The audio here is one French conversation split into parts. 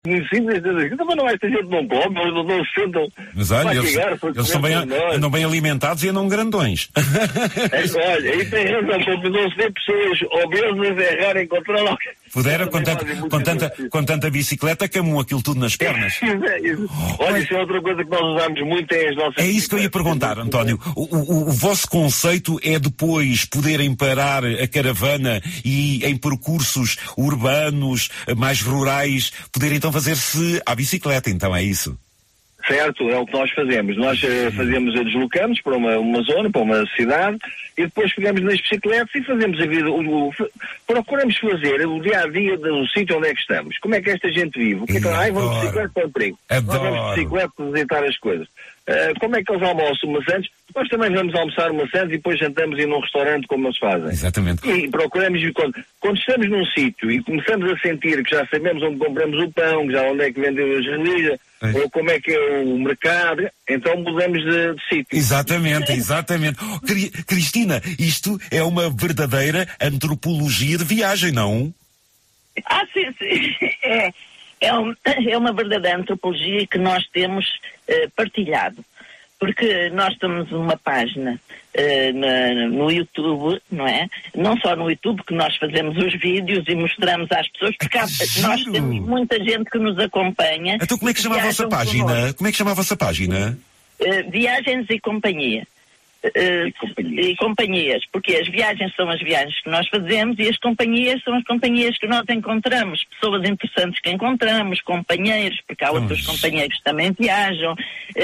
Muito simples, mas não, esta gente não come, eles não se sentam. Mas olha, eles andam bem alimentados e andam grandões. Olha, aí tem razão, porque não se vê pessoas obesas, é raro encontrar alguém. Pudera, com tanta bicicleta, camam aquilo tudo nas pernas. Olha, isso é outra coisa que nós usamos muito, é as nossas... É isso que eu ia perguntar, António. O vosso conceito é depois poderem parar a caravana e em percursos urbanos, mais rurais, poderem então fazer-se à bicicleta, então é isso? Certo, é o que nós fazemos. Nós deslocamos para uma zona, para uma cidade, e depois pegamos nas bicicletas e fazemos a vida, procuramos fazer o dia-a-dia do sítio onde é que estamos. Como é que esta gente vive? O que é que vamos de bicicleta para o emprego? Nós vamos de bicicleta para visitar as coisas. Como é que eles almoçam umas antes? Nós também vamos almoçar umas antes e depois jantamos em um restaurante como eles fazem. Exatamente. E procuramos, quando estamos num sítio e começamos a sentir que já sabemos onde compramos o pão, já onde é que vendem as religias, ou como é que é o mercado, então mudamos de sítio. Exatamente. Cristina, isto é uma verdadeira antropologia de viagem, não? Sim. É uma verdadeira antropologia que nós temos partilhado. Porque nós temos uma página no YouTube, não é? Não só no YouTube, que nós fazemos os vídeos e mostramos às pessoas, porque nós temos muita gente que nos acompanha. Então como é que chama a vossa página? Como é que chama a vossa página? Viagens e Companhia. E companhias, porque as viagens são as viagens que nós fazemos e as companhias são as companhias que nós encontramos, pessoas interessantes que encontramos, companheiros, porque há outros companheiros que também viajam,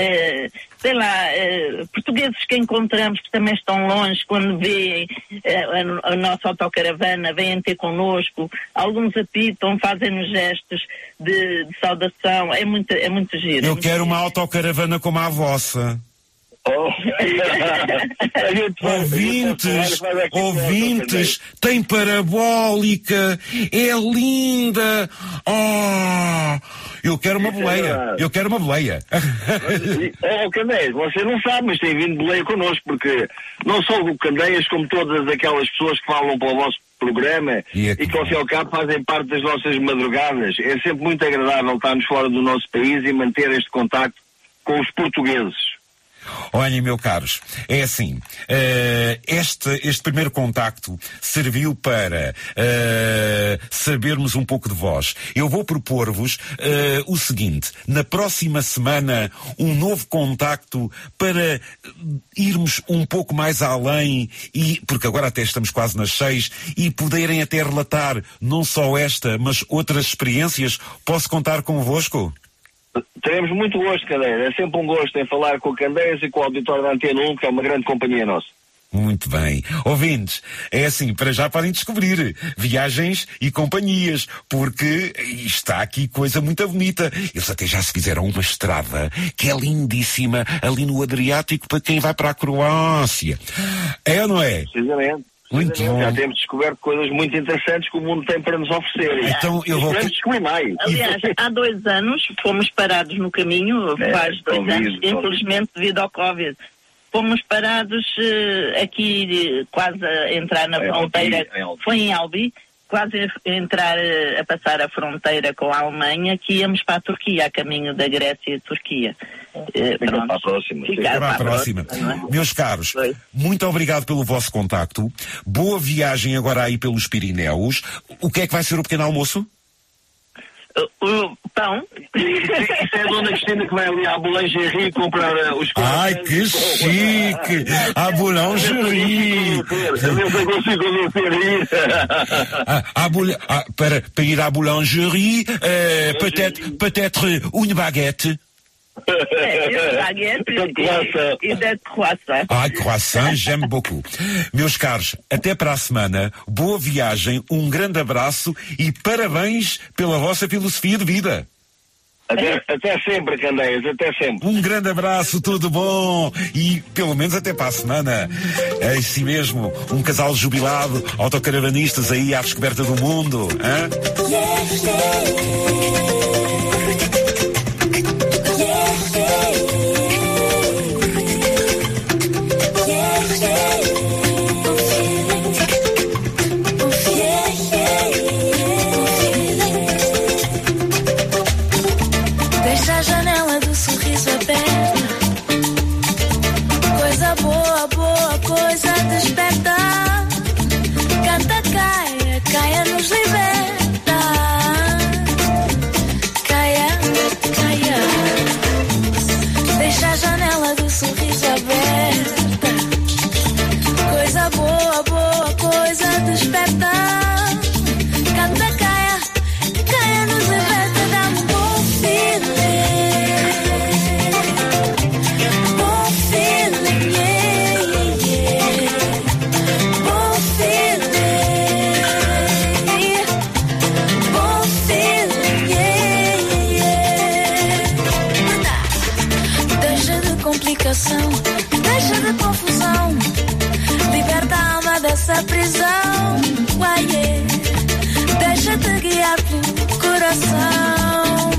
portugueses que encontramos que também estão longe, quando veem a nossa autocaravana, vêm ter connosco, alguns apitam, fazem-nos gestos de saudação, é muito giro. Eu quero uma autocaravana como a vossa. Ouvintes, tem parabólica, é linda. Eu quero uma boleia. Candeias, você não sabe, mas tem vindo boleia connosco, porque não só o Candeias, como todas aquelas pessoas que falam para o vosso programa e que ao fim e ao cabo fazem parte das nossas madrugadas. É sempre muito agradável estarmos fora do nosso país e manter este contacto com os portugueses. Olhem, meus caros, é assim, este primeiro contacto serviu para sabermos um pouco de vós. Eu vou propor-vos o seguinte: na próxima semana, um novo contacto para irmos um pouco mais além, porque agora até estamos quase nas 6, e poderem até relatar não só esta, mas outras experiências. Posso contar convosco? Teremos muito gosto, Candeias. É sempre um gosto em falar com o Candeias e com o auditório da Antena 1, que é uma grande companhia nossa. Muito bem. Ouvintes, é assim, para já podem descobrir viagens e companhias, porque está aqui coisa muito bonita. Eles até já se fizeram uma estrada que é lindíssima ali no Adriático para quem vai para a Croácia. É ou não é? Precisamente. Muito bom. Já temos descoberto coisas muito interessantes que o mundo tem para nos oferecer. Então eu vou descobrir mais. Aliás, há 2 anos fomos parados no caminho, faz 2 anos, infelizmente devido ao Covid. Fomos parados aqui quase a entrar na fronteira. Foi em Albi, quase a passar a fronteira com a Alemanha, que íamos para a Turquia, a caminho da Grécia e Turquia. Fica para a próxima. Fica para a próxima. Meus caros, muito obrigado pelo vosso contacto. Boa viagem agora aí pelos Pirineus. O que é que vai ser o pequeno almoço? O pão. Isso é a dona Cristina que vai ali à boulangerie comprar os coisas. Ai, que chique! À boulangerie! Eu não consigo convencer isso. Para ir à boulangerie, peut-être une baguette. E de croissant. Ai, croissant, j'aime beaucoup. Meus caros, até para a semana, boa viagem, um grande abraço e parabéns pela vossa filosofia de vida. Até sempre, Candeias, até sempre. Um grande abraço, tudo bom e pelo menos até para a semana. É assim mesmo, um casal jubilado, autocaravanistas aí à descoberta do mundo. complicação, deixa de confusão, liberta a alma dessa prisão. Uaiê, deixa-te guiar pelo coração.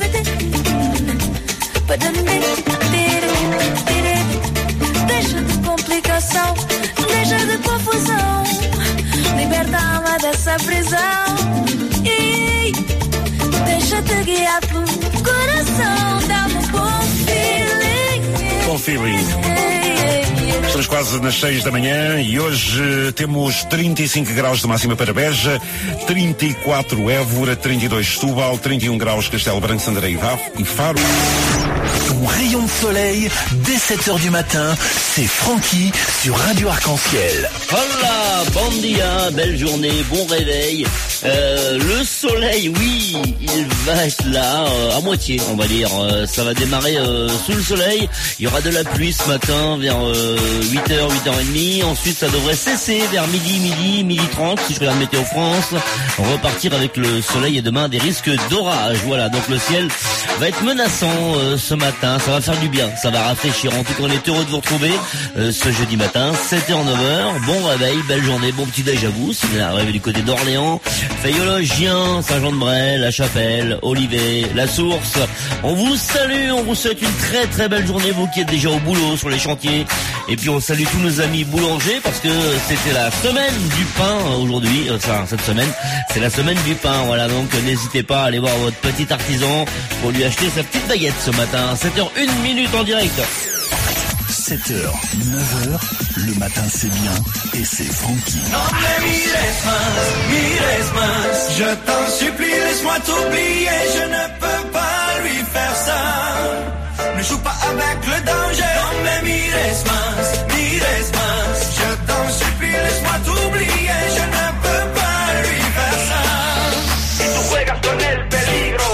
Deixa de complicação, deixa de confusão, liberta a alma dessa prisão. E deixa-te guiar pelo coração. Dá-me um bom feeling. Bom feeling. Estamos quase nas 6 da manhã e hoje temos 35 graus de máxima para Beja, 34 Évora, 32 Setúbal, 31 graus Castelo Branco, Santarém e Faro. Ton rayon de soleil dès 7h du matin, c'est Francky sur Radio Arc-en-Ciel. Hola, bon dia, belle journée, bon réveil. Le soleil, oui, il va être là à moitié, on va dire. Ça va démarrer sous le soleil. Il y aura de la pluie ce matin vers 8h, 8h30. Ensuite, ça devrait cesser vers midi 30, si je regarde Météo France. Repartir avec le soleil et demain des risques d'orage. Voilà, donc le ciel va être menaçant ce matin. Ça va faire du bien, ça va rafraîchir. En tout cas, on est heureux de vous retrouver ce jeudi matin, 7h, 9h. Bon réveil, belle journée, bon petit déj à vous. Si vous arrivez du côté d'Orléans, Fayolo, Gien, Saint-Jean-de-Bray, La Chapelle, Olivet, La Source. On vous salue, on vous souhaite une très très belle journée, vous qui êtes déjà au boulot sur les chantiers. Et puis on salue tous nos amis boulangers parce que c'était la semaine du pain aujourd'hui. Cette semaine, c'est la semaine du pain. Voilà, donc n'hésitez pas à aller voir votre petit artisan pour lui acheter sa petite baguette ce matin. 7h01 en direct. 7h, 9h, le matin c'est bien et c'est Francky. Non mais mires más, je t'en supplie, laisse-moi t'oublier, je ne peux pas lui faire ça. Ne joue pas avec le danger. Non mais mires más, je t'en supplie, laisse-moi t'oublier, je ne peux pas lui faire ça. Et tu juegas con el peligro.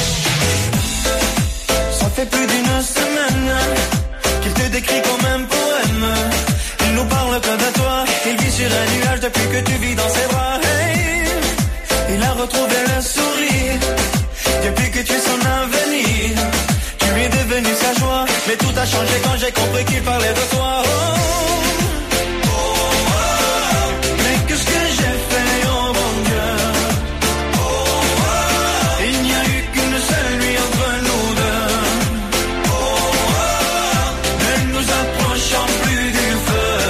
Ça fait plus d'une semaine qu'il te décrit comme un poème. Il nous parle que de toi, il vit sur un nuage depuis que tu vis dans ses bras. Hey, il a retrouvé le sourire depuis que tu es son avenir. Tu lui es devenu sa joie, mais tout a changé quand j'ai compris qu'il parlait de toi. Mais qu'est-ce que j'ai fait, oh mon Dieu. Il n'y a eu qu'une seule nuit entre nous deux. Ne nous approchons plus du feu.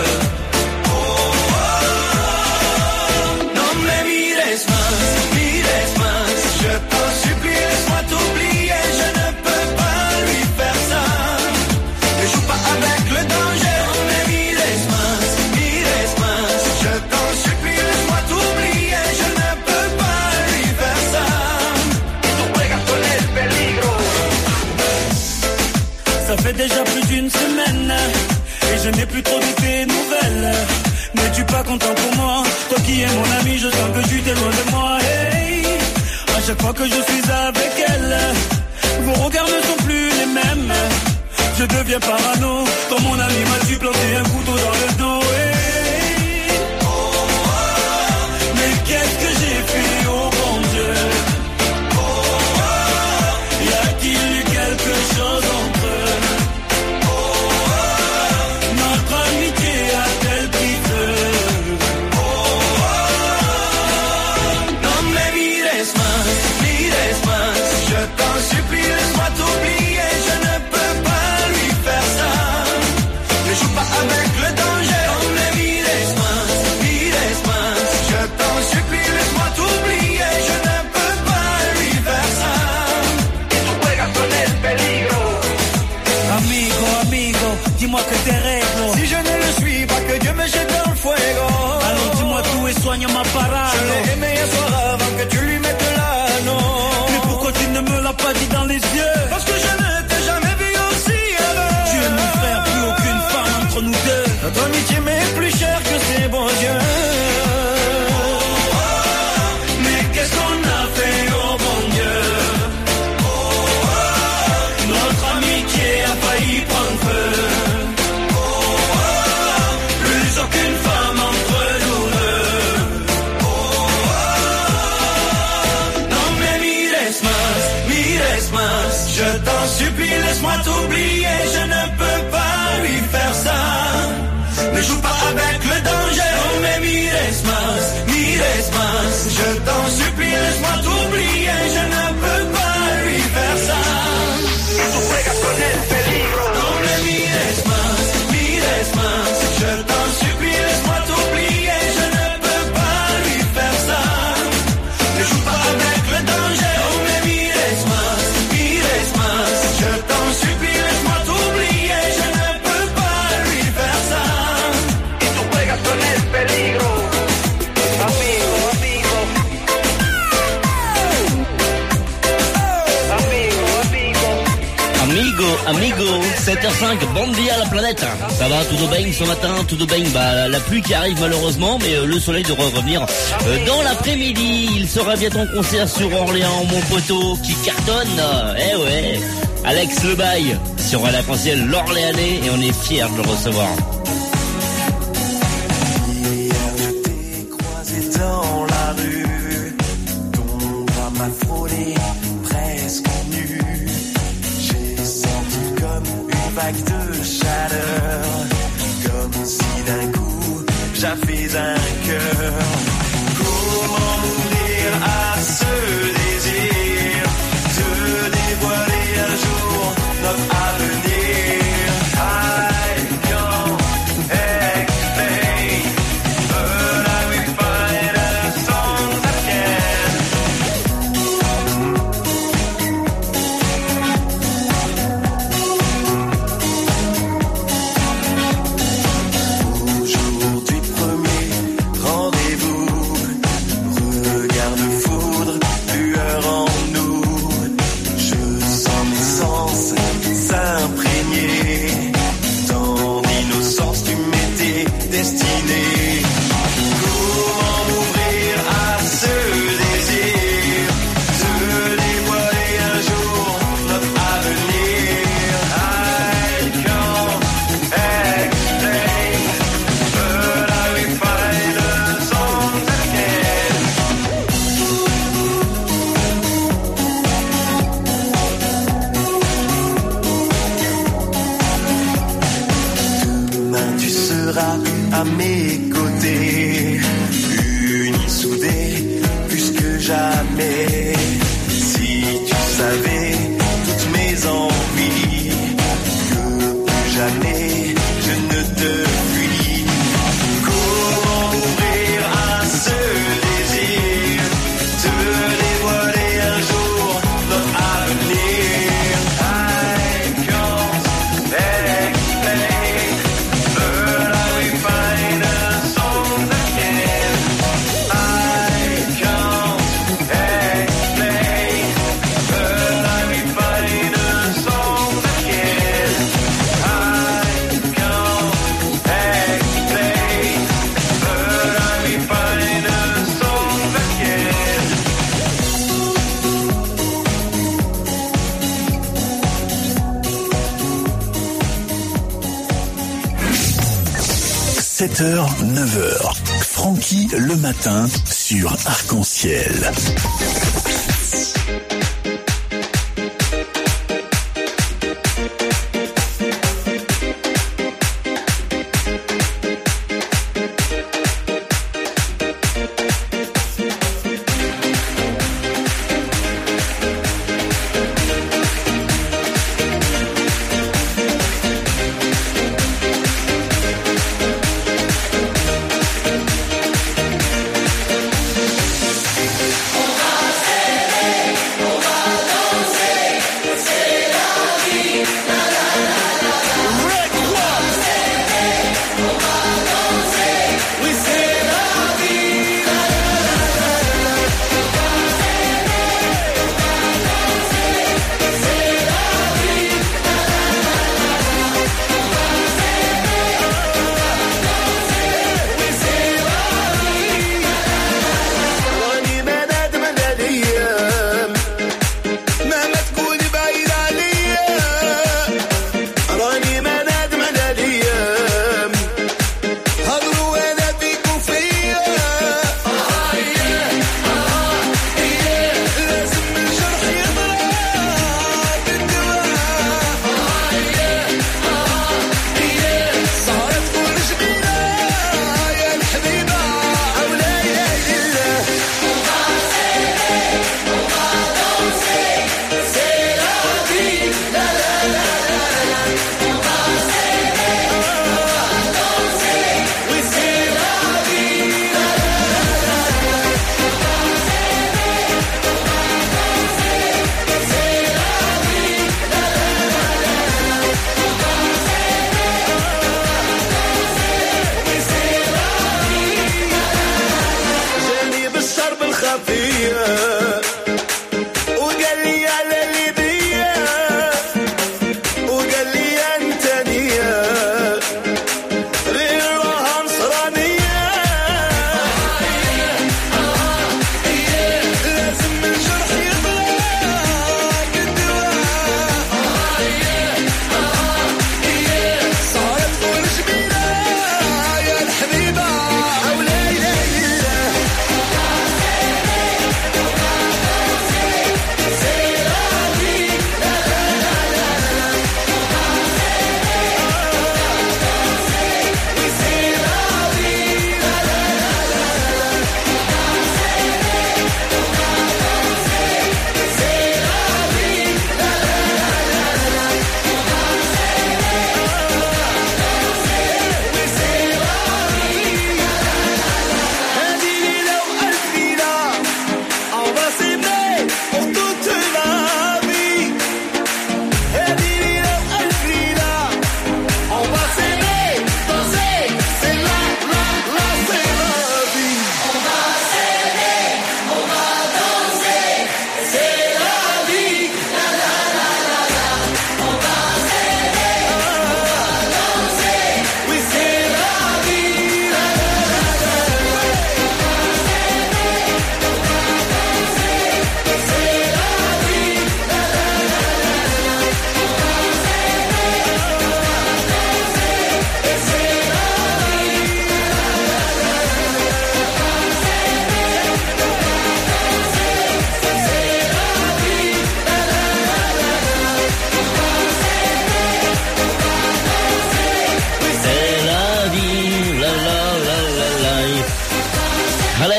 Non mais mires más, je t'en supplie, laisse-moi t'oublier, je ne peux pas lui faire ça. Ne joue pas avec le danger. Non mais mires más, je t'en supplie, laisse-moi t'oublier, je ne peux pas lui faire ça. Et tu juegas con el peligro. Ça fait déjà plus d'une semaine et je n'ai plus trop de tes nouvelles. N'es-tu pas content pour moi? Toi qui es mon ami, je sens que tu t'es loin de moi. Hey, à chaque fois que je suis avec elle, vos regards ne sont plus les mêmes. Je deviens parano, quand mon ami m'a-tu planté un couteau dans le dos. Hey, mais qu'est-ce que j'ai fait, oh mon Dieu. Y a-t-il eu quelque chose entre eux? Notre amitié a-t-elle pris feu? Non mais mires más, je t'en supplie, laisse-moi t'oublier, je ne peux pas lui faire ça. Ne joue pas avec le danger. Non mais mires más, je t'en supplie, laisse-moi t'oublier, je ne peux pas lui faire ça. Et tu juegas con el peligro. Amigo, dis-moi que t'es réglo. Si je ne le suis pas, que Dieu me jette dans le fuego. Alors dis-moi tout et soigne ma parade. Je l'ai aimé un soir avant que tu lui mettes l'anneau. Mais pourquoi tu ne me l'as pas dit dans les yeux? Parce que je ne t'ai jamais vu aussi heureux. Tu es mon frère, plus aucune femme entre nous deux. Notre amitié m'est plus chère que ces bons yeux. Mais qu'est-ce qu'on a fait, oh mon Dieu. Notre amitié a failli prendre feu. Plus aucune femme entre nous deux. Non mais mires más, je t'en supplie, laisse-moi t'oublier, je ne peux pas faire ça. Ne joue pas avec le danger. Oh mais mires más. Je t'en supplie, laisse-moi t'oublier. Je ne peux pas lui faire ça. Tu juegas con el peligro. No me mires más. Je t'en supplie, laisse-moi t'oublier. Je ne peux pas lui faire ça. Ne joue pas avec le danger. No me mires más. Je t'en supplie, laisse-moi t'oublier. Je ne peux pas lui faire ça. Y tú juegas con el peligro. Amigo, 7h05, bande via la planète. Ça va, tout de baigne ce matin, tout de baigne. Bah, la pluie qui arrive malheureusement, mais le soleil devrait revenir dans l'après-midi. Il sera bientôt en concert sur Orléans, mon poteau, qui cartonne. Eh ouais, Alex Lebaille sur l'arc-en-ciel l'Orléanais, et on est fiers de le recevoir. Hier, je t'ai croisé dans la rue, ton bras m'a frôlé, presque nu. Une vague de chaleur, comme si d'un coup j'avais un cœur. Comment m'ouvrir à ce désir de dévoiler un jour notre avenir? I can't explain, but I will find a song that can. À mes côtés, unis, soudés, plus que jamais. Si tu savais toutes mes envies, que plus jamais je ne te fuis. Comment m'ouvrir à ce désir de dévoiler un jour notre avenir? I can't explain, but I will find a song that can. I can't explain, but I will find a song that can. I can't explain, but I will find a song that can. 7h, 9h. Francky le matin sur Arc-en-Ciel.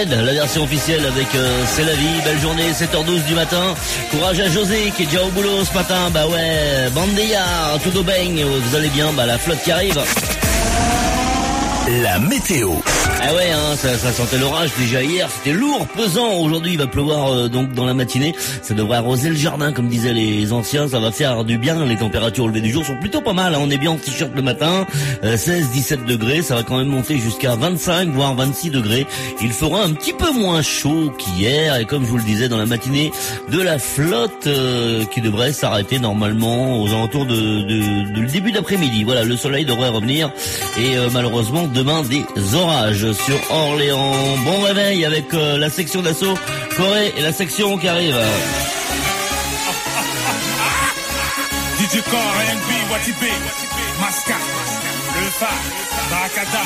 Red, la version officielle avec C'est la vie, belle journée, 7h12 du matin. Courage à José qui est déjà au boulot ce matin. Bah ouais, Bandeya, tout au beigne, vous allez bien, bah la flotte qui arrive. La météo. Ah ouais, hein, ça sentait l'orage déjà hier, c'était lourd, pesant. Aujourd'hui, il va pleuvoir donc dans la matinée. Ça devrait arroser le jardin, comme disaient les anciens. Ça va faire du bien. Les températures au lever du jour sont plutôt pas mal. Hein. On est bien en t-shirt le matin, 16-17 degrés. Ça va quand même monter jusqu'à 25, voire 26 degrés. Il fera un petit peu moins chaud qu'hier. Et comme je vous le disais, dans la matinée, de la flotte qui devrait s'arrêter normalement aux alentours de le début d'après-midi. Voilà, le soleil devrait revenir. Et malheureusement, demain, des orages sur Orléans. Bon réveil avec la section d'assaut Corée et la section qui arrive. DJ Core, R&B, Watibé, Masca, Le Fa, Barakadas.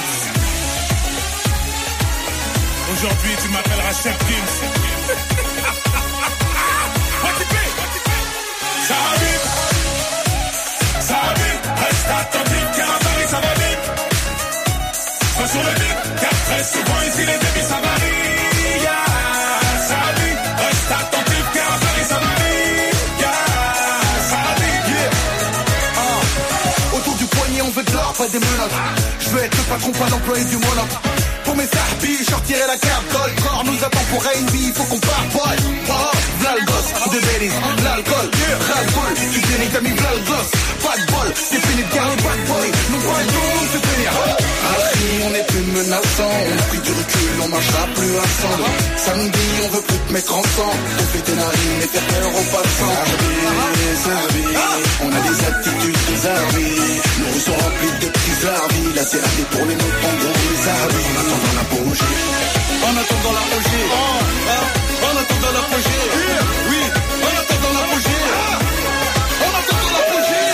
Aujourd'hui, tu m'appelleras Chef Gims. Watibé, ça va vite, ça va vite. Reste attentif, car à Paris, ça va vite. Sois sur le beat, car très souvent ici les débits ça varie. Ça va vite, reste attentif, car à Paris ça varie. Ça va vite, Autour du poignet on veut de l'or, pas des menottes. Je veux être le patron, pas l'employé du monop. Pour mes sahbis, je sortirai la carte gold. Corps nous attend pour une vie, faut qu'on parte boy. V'là le gosse, de bêtises, l'alcool, ras-le-bol. Tu déniques t'as mis v'là le gosse. Pas de bol, t'es fini de garder bad boy. Non pas le don, se tenir. On est plus menaçant, on a pris du recul, on marchera plus ensemble. Samedi, on veut plus te mettre ensemble. On fait tes narines et faire peur aux passants. On a des attitudes bizarres. Nos rues sont remplies de petits arbis. Là c'est raté pour les mots, en gros les arbis. En attendant l'apogée. En attendant l'apogée. En attendant l'apogée. Oui, en attendant l'apogée. En attendant l'apogée.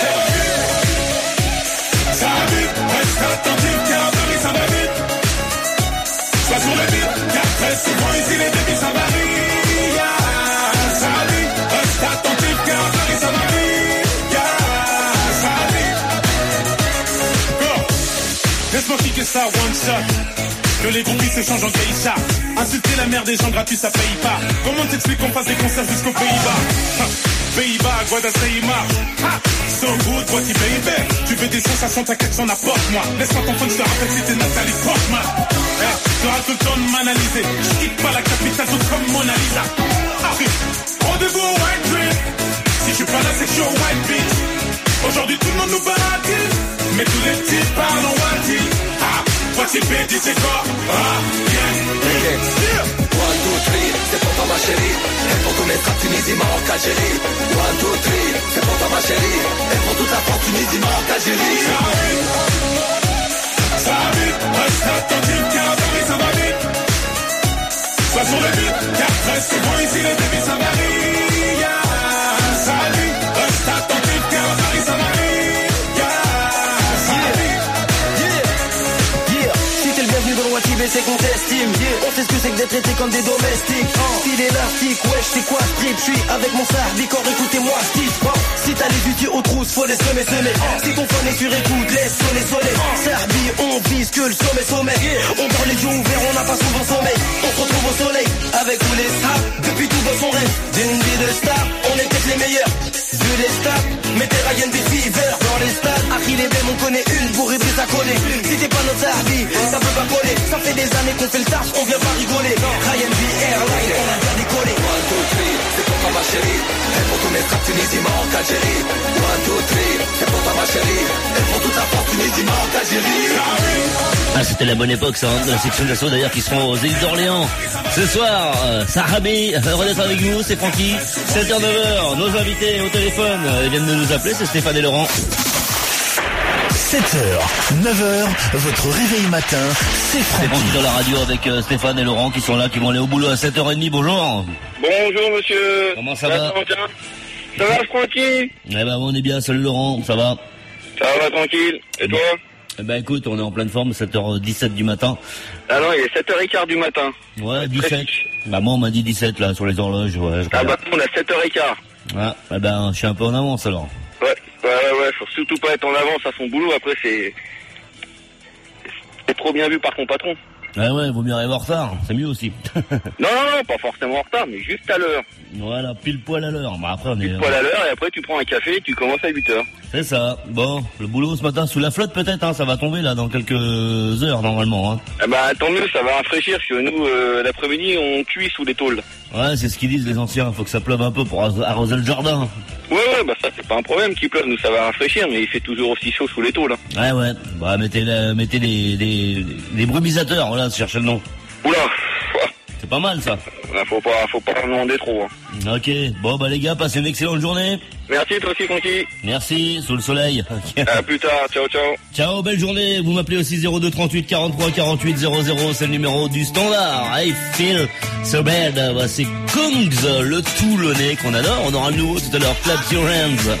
ça va vite, reste attentif, car à Paris ça va vite. Sois sur le beat, car très souvent ici les débits ça varie. Ça va vite, reste attentif, car à Paris ça va vite. Ça va vite. Go. Laisse-moi piquer ça one shot. Que les groupies se changent en geisha. Insulter la mère des gens gratuits ça paye pas. Comment t'expliques qu'on fasse des concerts jusqu'aux Pays-Bas? Pays-Bas, Guadalajara. So good, what you baby. Tu veux des sensations, t'inquiète, j'en apporte moi. Laisse-moi ton phone, je te rappelle si t'es Nathalie Portman. T'auras tout le temps de m'analyser. Je quitte pas la capitale, tout comme Mona Lisa. Rendez-vous au White Dream. Si je suis pas là, c'est que je suis au White Beach. Aujourd'hui tout le monde nous baratine, mais tous les petits parlent en Wati. Voici Bédi, c'est quoi? Yeah. 1, 2, 3, c'est pour toi ma chérie. Et pour tous mes trappes Tunisie, Maroc, Algérie. 1, 2, 3, c'est pour toi ma chérie. Et pour toute la France Tunisie, Maroc, Algérie. Ça va vite, reste attentif, car à Paris ça va vite. Sois sur le beat, car très souvent ici les débits ça varie. Ça va vite, reste attentif, car à Paris ça varie. Watibé c'est qu'on t'estime, on sait ce que c'est que d'être traité comme des domestiques. Style élastique, wesh c'est quoi strip? J'suis avec mon sardi, corps écoutez-moi Steve. Si t'as les outils aux trousses, faut les semer. Si ton phone est sur écoute, laisse sonner. Sardi, on vise que le sommet. On dort les yeux ouverts, on n'a pas souvent sommeil. On se retrouve au soleil, avec tous les stars. Depuis tout dans son rêve, d'une vie de star. On est peut-être les meilleurs, vu les stats. Mettez Ryan des Fever dans les stades. Achille et Bem, on connaît une pour Ibris à coller. Si t'es pas notre sardi, ça peut pas coller. Ça fait des années qu'on fait le taf, on vient pas rigoler. Ryan V Airline, on a bien décollé. 1, 2, 3, c'est pour toi ma chérie. Et pour tous mes trappes Tunisie, Maroc, Algérie. 1, 2, 3, c'est pour toi ma chérie. Et pour toute la France Tunisie, Maroc, Algérie. Ah, c'était la bonne époque ça, hein, de la section d'assaut d'ailleurs qui seront aux îles d'Orléans. Ce soir, Sahabi, heureux d'être avec vous, c'est Francky. 7h, 9h, nos invités au téléphone, ils viennent de nous appeler, c'est Stéphane et Laurent. 7h, 9h, votre réveil matin, c'est Francky. Dans la radio avec Stéphane et Laurent qui sont là, qui vont aller au boulot à 7h30. Bonjour. Bonjour monsieur. Comment ça va? Ça va Francky? Eh ben on est bien, salut Laurent, ça va? Ça va tranquille. Et toi? Eh ben écoute, on est en pleine forme, 7h17 du matin. Ah non, il est 7h15 du matin. Ouais, 17. Bah moi on m'a dit 17 là sur les horloges. Ouais, ah bah on a 7h15. Ah, eh ben je suis un peu en avance alors. Ouais, faut surtout pas être en avance à son boulot, après c'est trop bien vu par ton patron. Ouais, vaut mieux arriver en retard, c'est mieux aussi. Non, pas forcément en retard, mais juste à l'heure. Voilà, pile poil à l'heure. Bah, après, on est... Pile poil à l'heure, et après tu prends un café et tu commences à 8h. C'est ça. Bon, le boulot ce matin sous la flotte peut-être, hein, ça va tomber là dans quelques heures normalement. Hein. Eh bah tant mieux, ça va rafraîchir, parce que nous, l'après-midi, on cuit sous les tôles. Ouais, c'est ce qu'ils disent les anciens, faut que ça pleuve un peu pour arroser le jardin. Ouais, bah ça c'est pas un problème qu'il pleuve, nous ça va rafraîchir, mais il fait toujours aussi chaud sous les tôles. Hein. Ouais, bah mettez les brumisateurs, voilà, cherchez le nom. Oula. C'est pas mal ça. Faut pas en demander trop. Hein. Ok, bon bah les gars, passez une excellente journée. Merci, toi aussi, Francky. Merci, sous le soleil. À plus tard, ciao. Ciao, belle journée. Vous m'appelez aussi 02 38 43 48 00, c'est le numéro du standard. I feel so bad. C'est Kungs, le Toulonnais qu'on adore. On aura le nouveau tout à l'heure. Clap your hands.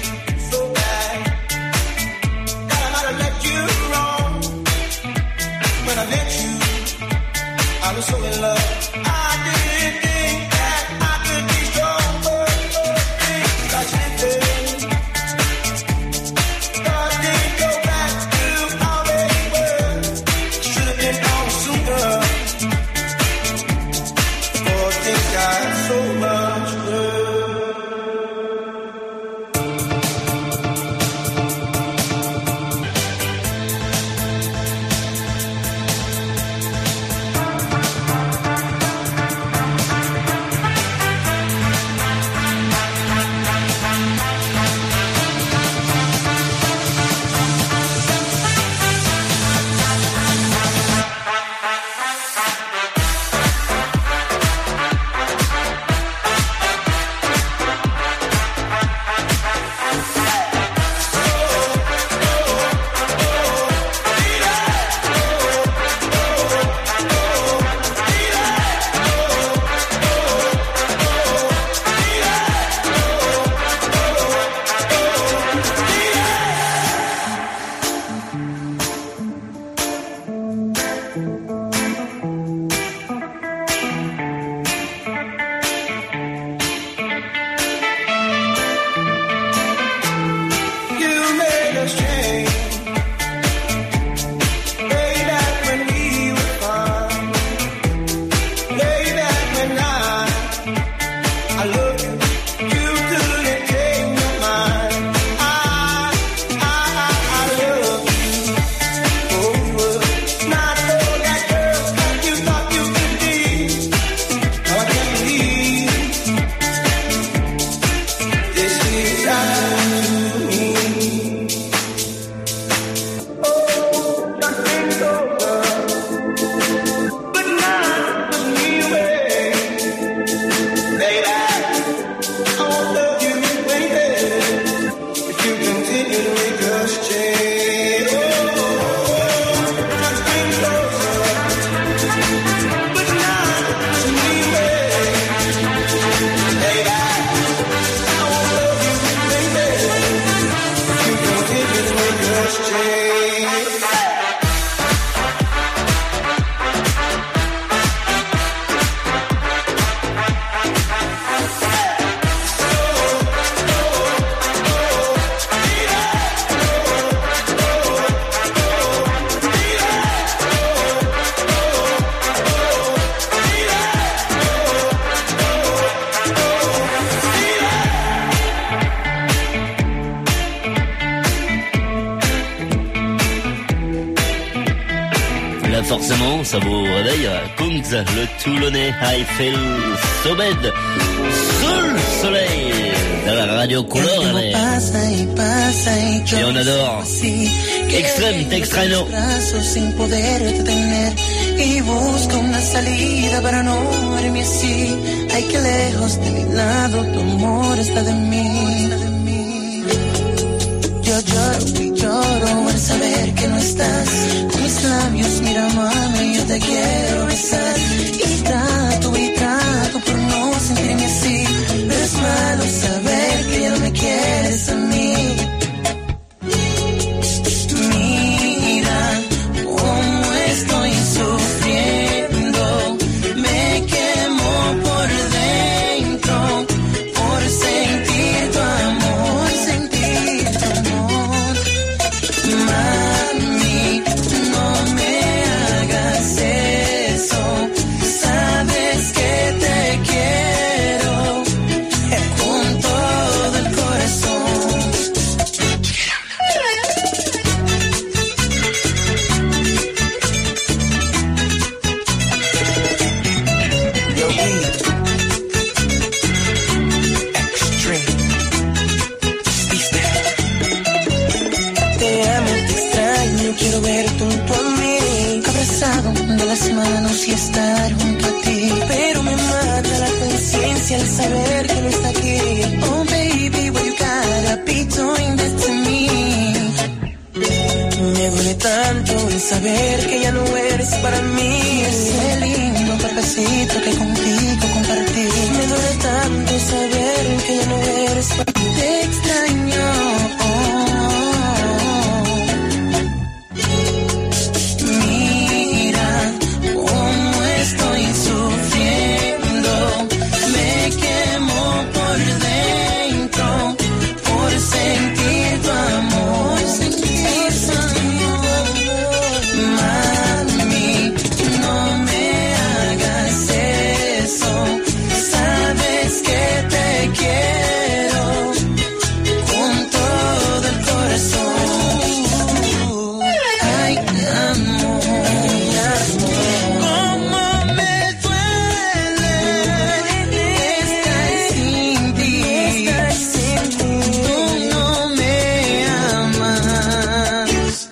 Forcément, ça vous réveille. Kungs, le Toulonnais, I feel so bad. Sous le soleil, de la radio Couleur. Et on adore. Extreme, Textraino. Y busco una salida para no verme así. Ay, que lejos de mi lado tu amor está de mí. Yo lloro y lloro al saber que no estás. Con mis labios, mira mami, yo te quiero besar. Y trato por no sentirme así. Pero es malo saber que ya no me quieres a mí. Mira cómo estoy sufriendo. Me quemo por dentro por sentir tu amor, sentir tu amor. Mami, no me hagas las manos y estar junto a ti. Pero me mata la conciencia al saber que no está aquí. Oh baby, what you gotta be doing this to me. Me duele tanto el saber que ya no eres para mí. Ese lindo cuerpecito que contigo compartí. Me duele tanto saber que ya no eres para mí. Te extraño. Mira cómo estoy sufriendo. Me quemo por dentro por sentir tu amor. Mami, no me hagas eso. Sabes que te quiero con todo el corazón. Ay, amor, cómo me duele estar sin ti. Tú no me amas.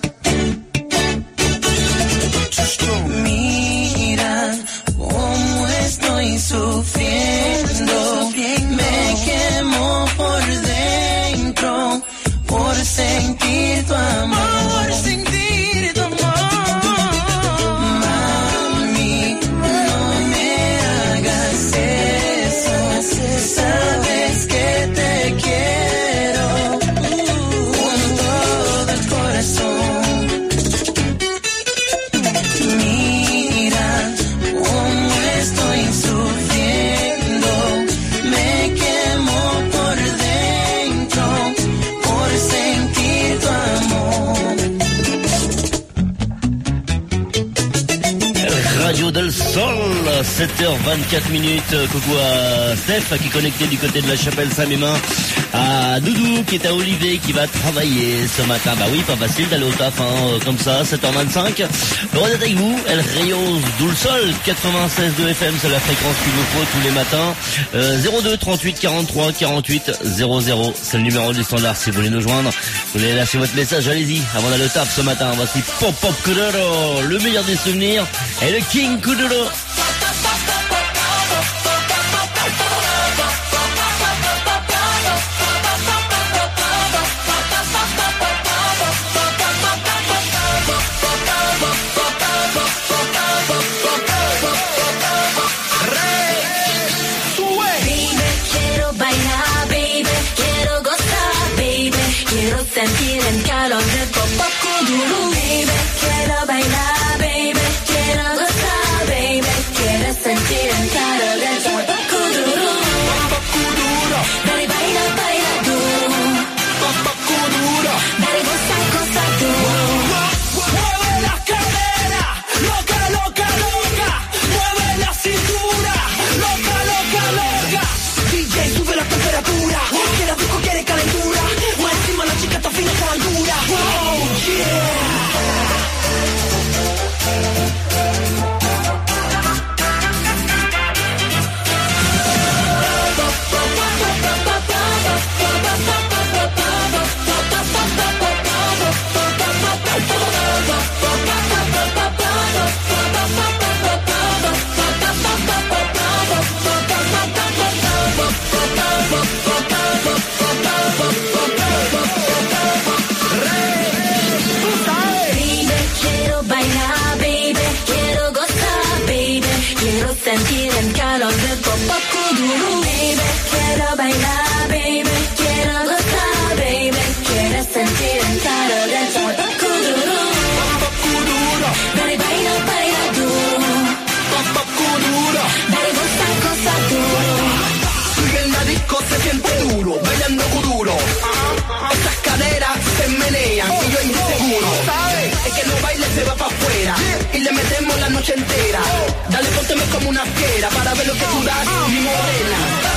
Mira cómo estoy sufriendo. Me quemo por dentro por sentir tu amor. Mami, no me hagas eso. Sabes que te quiero con todo el corazón. Mira cómo estoy sufriendo. Me quemo por dentro por sentir tu amor. Radio del Sol, 7h24. Coucou à Steph qui est connecté du côté de la chapelle Saint-Mémin, à Doudou qui est à Olivet qui va travailler ce matin. Bah oui, pas facile d'aller au taf comme ça, 7h25. Heureux d'être avec vous, El Rayos del Sol, 96.2 FM, c'est la fréquence qu'il vous faut tous les matins. 02 38 43 48 00, c'est le numéro du standard si vous voulez nous joindre. Vous voulez lâcher votre message, allez-y, avant d'aller au taf ce matin. Voici Pop Pop Kuduro, le meilleur des souvenirs, et le King Kuduro. Sentir el calor del Pop Kuduro. Baby, quiero bailar, baby, quiero gozar, baby, quiero sentir el calor del Pop Kuduro. Dale, baila, baila duro. Pop Kuduro. Dale, goza, goza duro. Mueve la cadera, loca, loca, loca. Mueve la cintura, loca, loca, loca. DJ, sube la temperatura. Quiere rico, quiere calentura. Más encima la chica está fina con altura. Oh, yeah. Sentir el calor del Pop Kuduro. Baby, quiero bailar, baby, quiero gozar, baby, quiero sentir el calor del Pop Kuduro. Dale, baila, baila duro. Pop Kuduro. Dale, goza, goza duro. Y en la disco se siente duro, bailando Kuduro. Esas caderas se menean y yo inseguro. Es que no baile se va pa' afuera y le metemos la noche entera. Dale, pónteme como una fiera para ver lo que tú das, mi morena.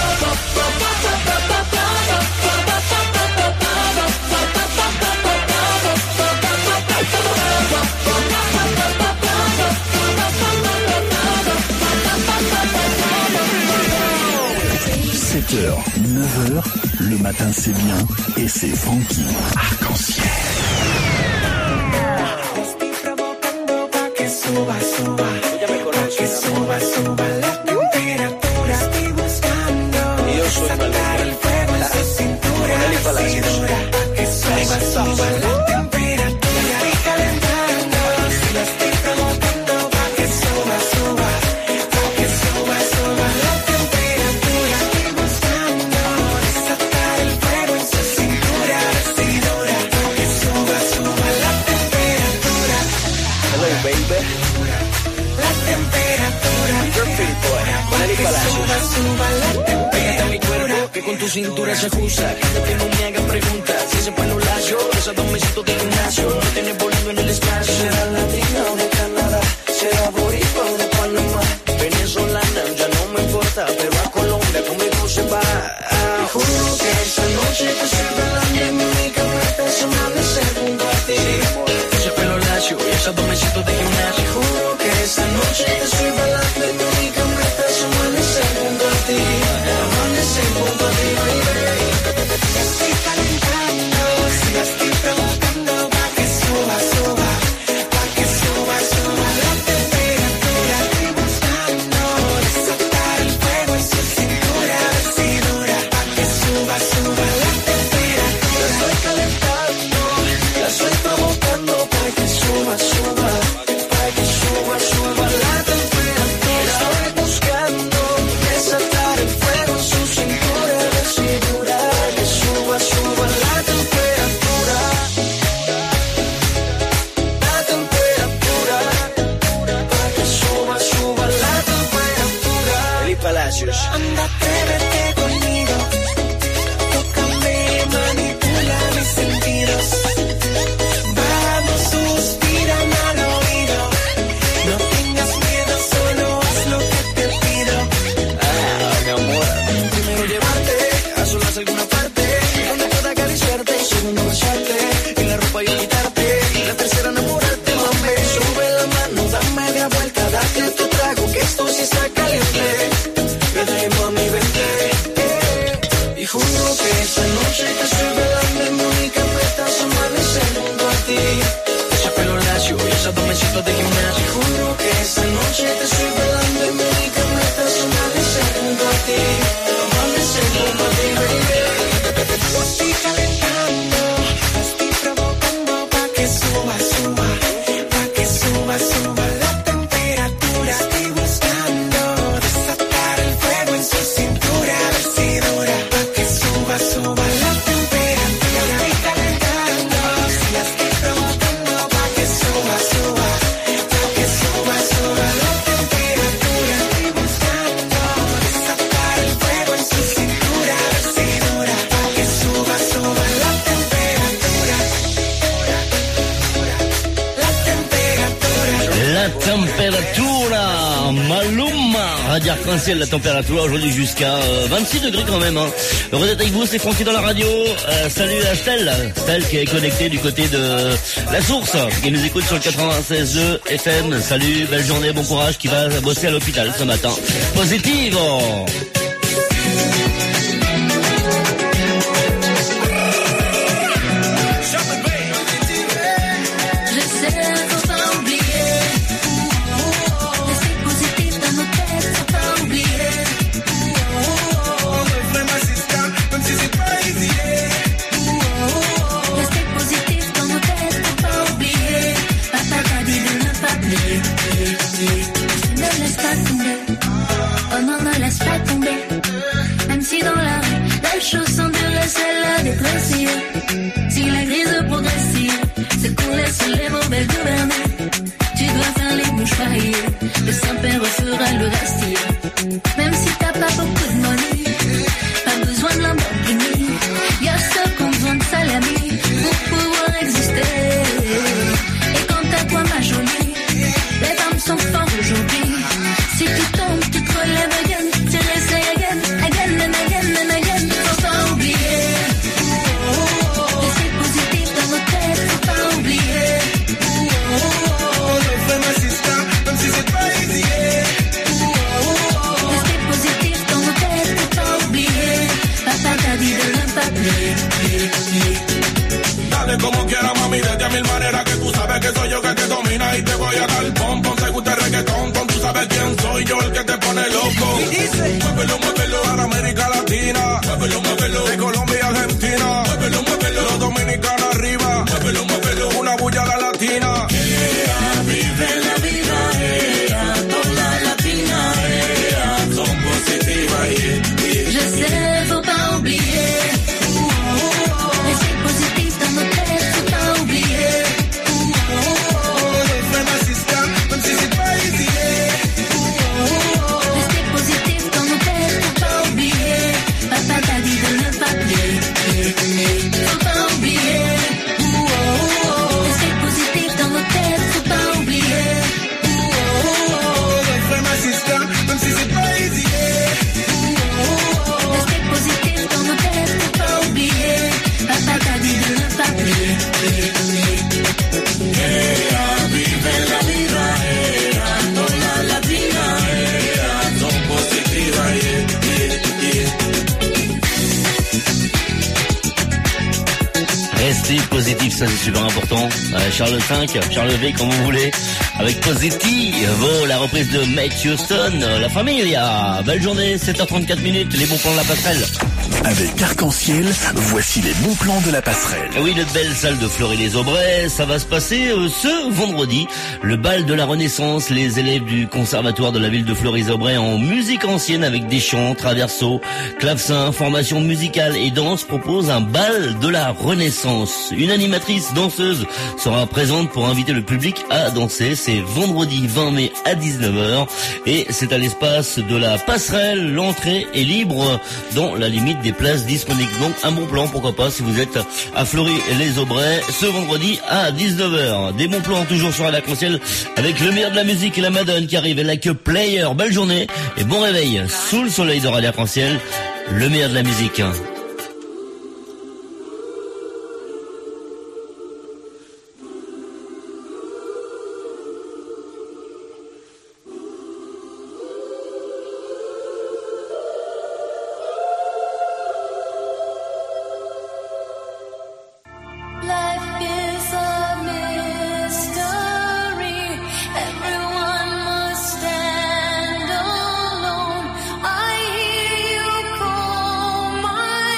Le matin c'est bien et c'est Frankie. Arc-en-ciel. Estoy provocando pa' que suba, suba. tu cintura se ajusta. Que no me hagan preguntas. Si ese pelo lacio, esos dos mesitos de gimnasio, lo tienes volando en el espacio. Será latina o de Canadá, será boricua o de Panamá, venezolana, ya no me importa, pero a Colombia conmigo se va. Te juro que esta noche te estoy velando y mi única meta es amanecer junto a ti. Ese pelo lacio y esos dos mesitos de gimnasio. Te juro que esta noche te estoy velando y mi única meta es amanecer junto a ti. Amanecer junto a ti, baby. Ya estoy calentando, si la estoy provocando pa' que suba, suba, pa' que suba, suba la temperatura. Estoy buscando desatar el fuego en su cintura, decidura, pa' que suba, suba la temperatura. La estoy calentando, la estoy provocando pa' que suba, suba, pa' que suba, suba la temperatura. Estoy buscando desatar el fuego en su cintura, decidura, que suba, suba la temperatura. La temperatura, pa' que suba, suba la temperatura. Felipe Palacios. Anda, atrévete conmigo, tócame, manipula mis sentidos. Vamos, suspiran al oído. No tengas miedo, solo haz lo que te pido. Mi amor. Primero llevarte a solas a alguna parte donde pueda acariciarte. Segundo besarte en la ropa y quitarte. La tercera enamorarte, mami. Sube la mano, da media vuelta, date tu trago que esto sí está caliente. Vete, mami, vente. Y juro que esta noche te estoy velando y mi única meta es amanecer junto a ti. Ese pelo lacio y esos dos mesitos de gimnasio. Juro que esta noche te estoy velando y mi única meta es amanecer junto a ti. Amanecer junto a ti, baby. Lo estoy calentando, lo estoy provocando pa' que suba, suba, pa' que suba, suba la temperatura. Estoy buscando desatar el fuego en su cintura, decidura, pa' que suba, suba la temperatura. La estoy calentando, si la estoy provocando pa' que suba, suba, pa' que suba, suba la temperatura. Estoy buscando desatar el fuego en su cintura, decidura, pa' que suba, suba la temperatura. La temperatura. La température, Maluma, Radio Arc-en-Ciel, la température aujourd'hui jusqu'à 26 degrés quand même. Hein. Heureux d'être avec vous, c'est Francky dans la radio. Salut à Stell qui est connectée du côté de la source, qui nous écoute sur le 96.2 FM. Salut, belle journée, bon courage, qui va bosser à l'hôpital ce matin. Positive. Je sais, faut pas oublier. Rester positif dans nos têtes, faut pas oublier. Rester positif dans nos têtes, faut pas oublier. Papa t'a dit de ne pas plier. Ne laisse pas tomber. Oh non, ne laisse pas tomber. Même si dans la rue, les choses sont dures et c'est la dépression. Si la crise progressive se couler sur les rebelles gouvernés, tu dois faire les mouches pareilles. Le Saint-Père fera le reste. Même si t'as pas beaucoup de money, pas besoin de Lamborghini. Y'a ceux qui ont besoin de salami pour pouvoir exister. Et quant à toi, ma jolie, les femmes sont fortes aujourd'hui. Si tu tombes, tu te relèves again. Tu réessayes again, again and again and again. Faut pas oublier. Rester positif dans nos têtes, faut pas oublier. Rester positif dans nos têtes, faut pas oublier. Papa t'a dit de ne pas plier. Dale como quiera, mami, desde a mil maneras que tú sabes que soy yo que te domina y te voy a dar pom pom. Te gusta el reggaetón, tú sabes quién soy yo, el que te pone loco. Muévelo, muévelo a la América Latina. Muévelo, muévelo de Colombia y Argentina. Muévelo, muévelo los dominicanos arriba. Muévelo, muévelo una bulla a la latina. Vive la vida, por la latina, son positivas. Je sais, faut pas oublier. Rester positif dans nos têtes, faut pas oublier. Rester positif dans nos têtes, faut pas oublier. Papa t'a dit de ne Vive la vida, toma la vida, son positiva, Restez positif, ça c'est super important. Charles V, Charles V, comme vous voulez. Avec Positive, la reprise de Mike Houston, la Familia. Belle journée, 7h34 minutes, les bons plans de la passerelle. Avec Arc-en-Ciel, voici les bons plans de la passerelle. Oui, le belle salle de Fleury-les-Aubrais, ça va se passer ce vendredi. Le bal de la Renaissance, les élèves du conservatoire de la ville de Fleury-les-Aubrais en musique ancienne avec des chants, traversos, clavecins, formation musicale et danse proposent un bal de la Renaissance. Une animatrice danseuse sera présente pour inviter le public à danser. C'est vendredi 20 mai à 19h et c'est à l'espace de la passerelle. L'entrée est libre dans la limite des places disponibles. Donc un bon plan, pourquoi pas, si vous êtes à Fleury-les-Aubrais ce vendredi à 19h. Des bons plans toujours sur Arc-en-Ciel avec le meilleur de la musique et la Madone qui arrive. Elle a que Player. Belle journée et bon réveil sous le soleil de Radio Arc-en-Ciel. Le meilleur de la musique. Life is a mystery. Everyone must stand alone. I hear you call my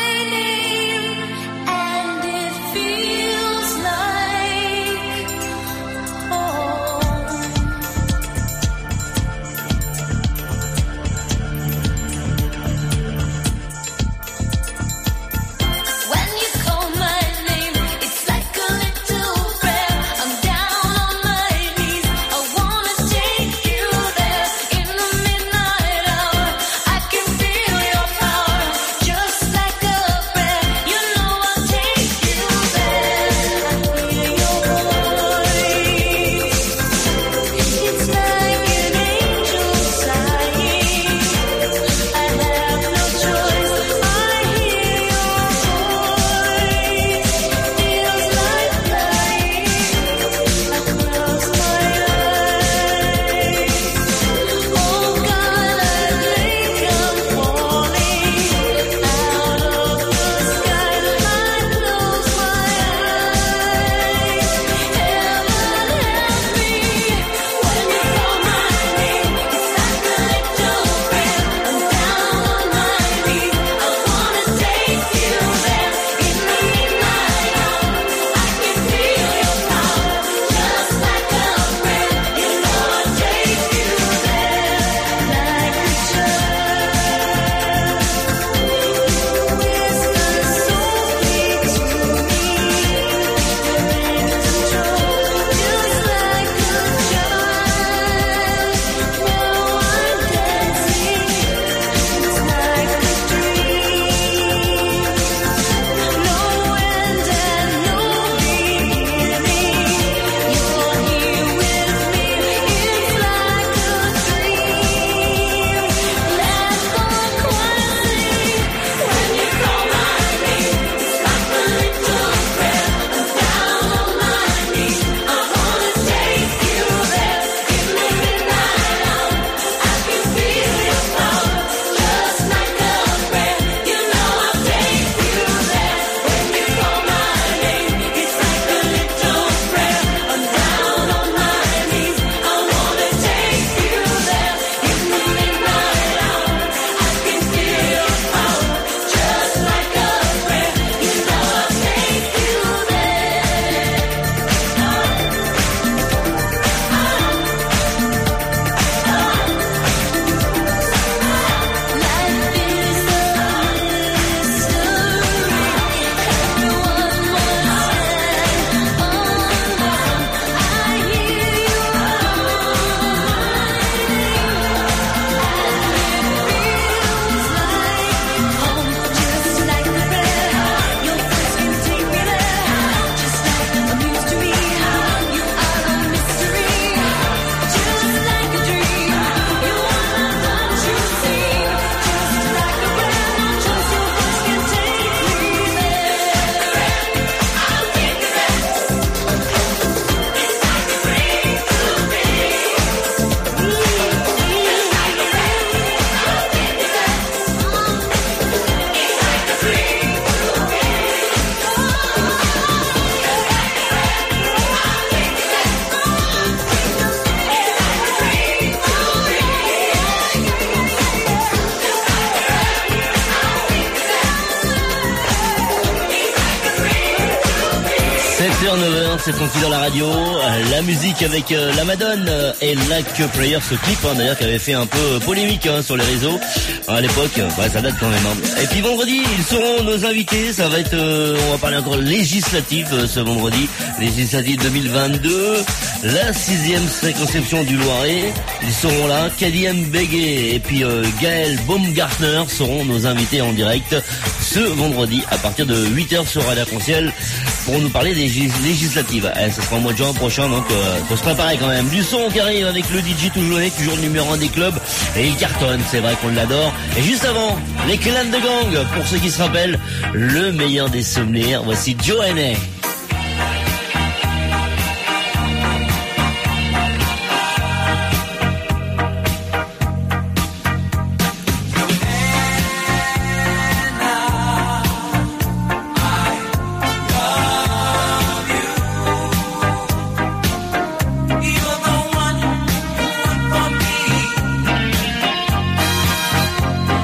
vers 9h, c'est tranquille dans la radio. La musique avec la Madone et Like Player, ce clip d'ailleurs qui avait fait un peu polémique sur les réseaux à l'époque. Ça date quand même. Et puis vendredi, ils seront nos invités. Ça va être, on va parler encore législative ce vendredi, législative 2022, la 6e circonscription du Loiret. Ils seront là. Kadi Mbege et puis Gaël Baumgartner seront nos invités en direct ce vendredi à partir de 8h sur Radio Arc-en-Ciel pour nous parler des législatives. Ça sera au mois de juin prochain, donc faut se préparer quand même. Du son qui arrive avec le DJ toujours le numéro 1 des clubs, et il cartonne, c'est vrai qu'on l'adore. Et juste avant, les clans de gang, pour ceux qui se rappellent, le meilleur des souvenirs, voici Joanne.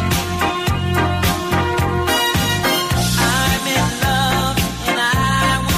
I'm in love and I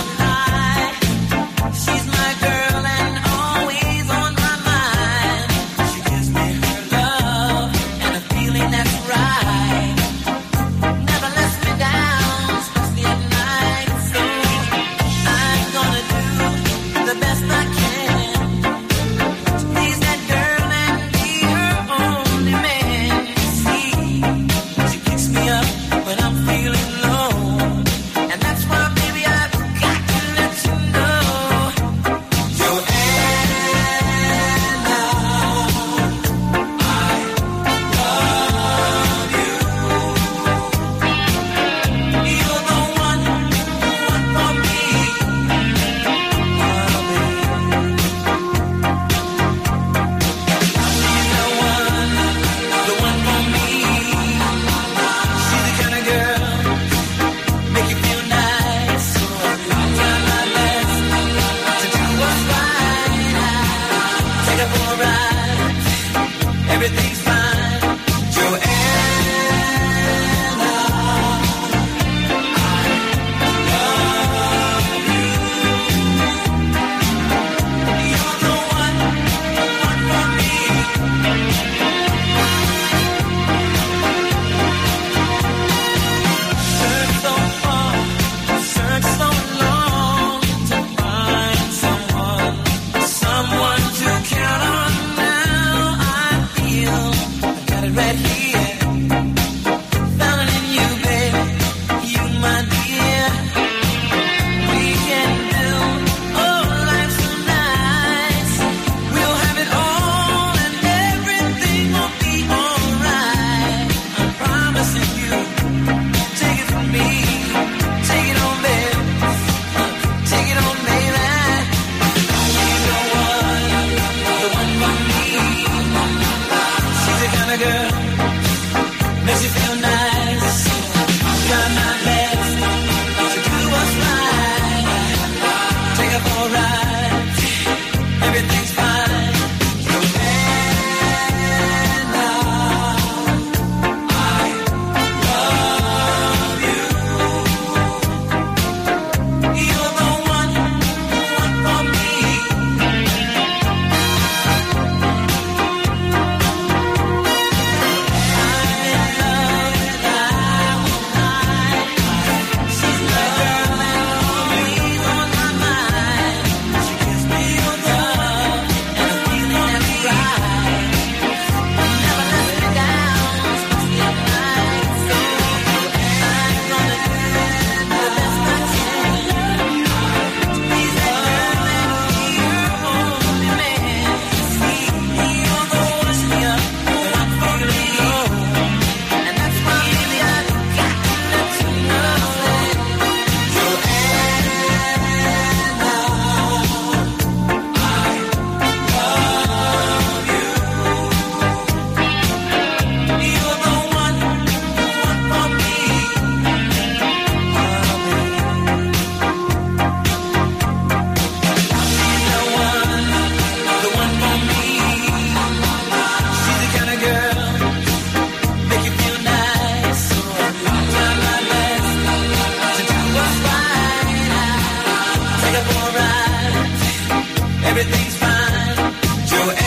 everything's fine. Joanna,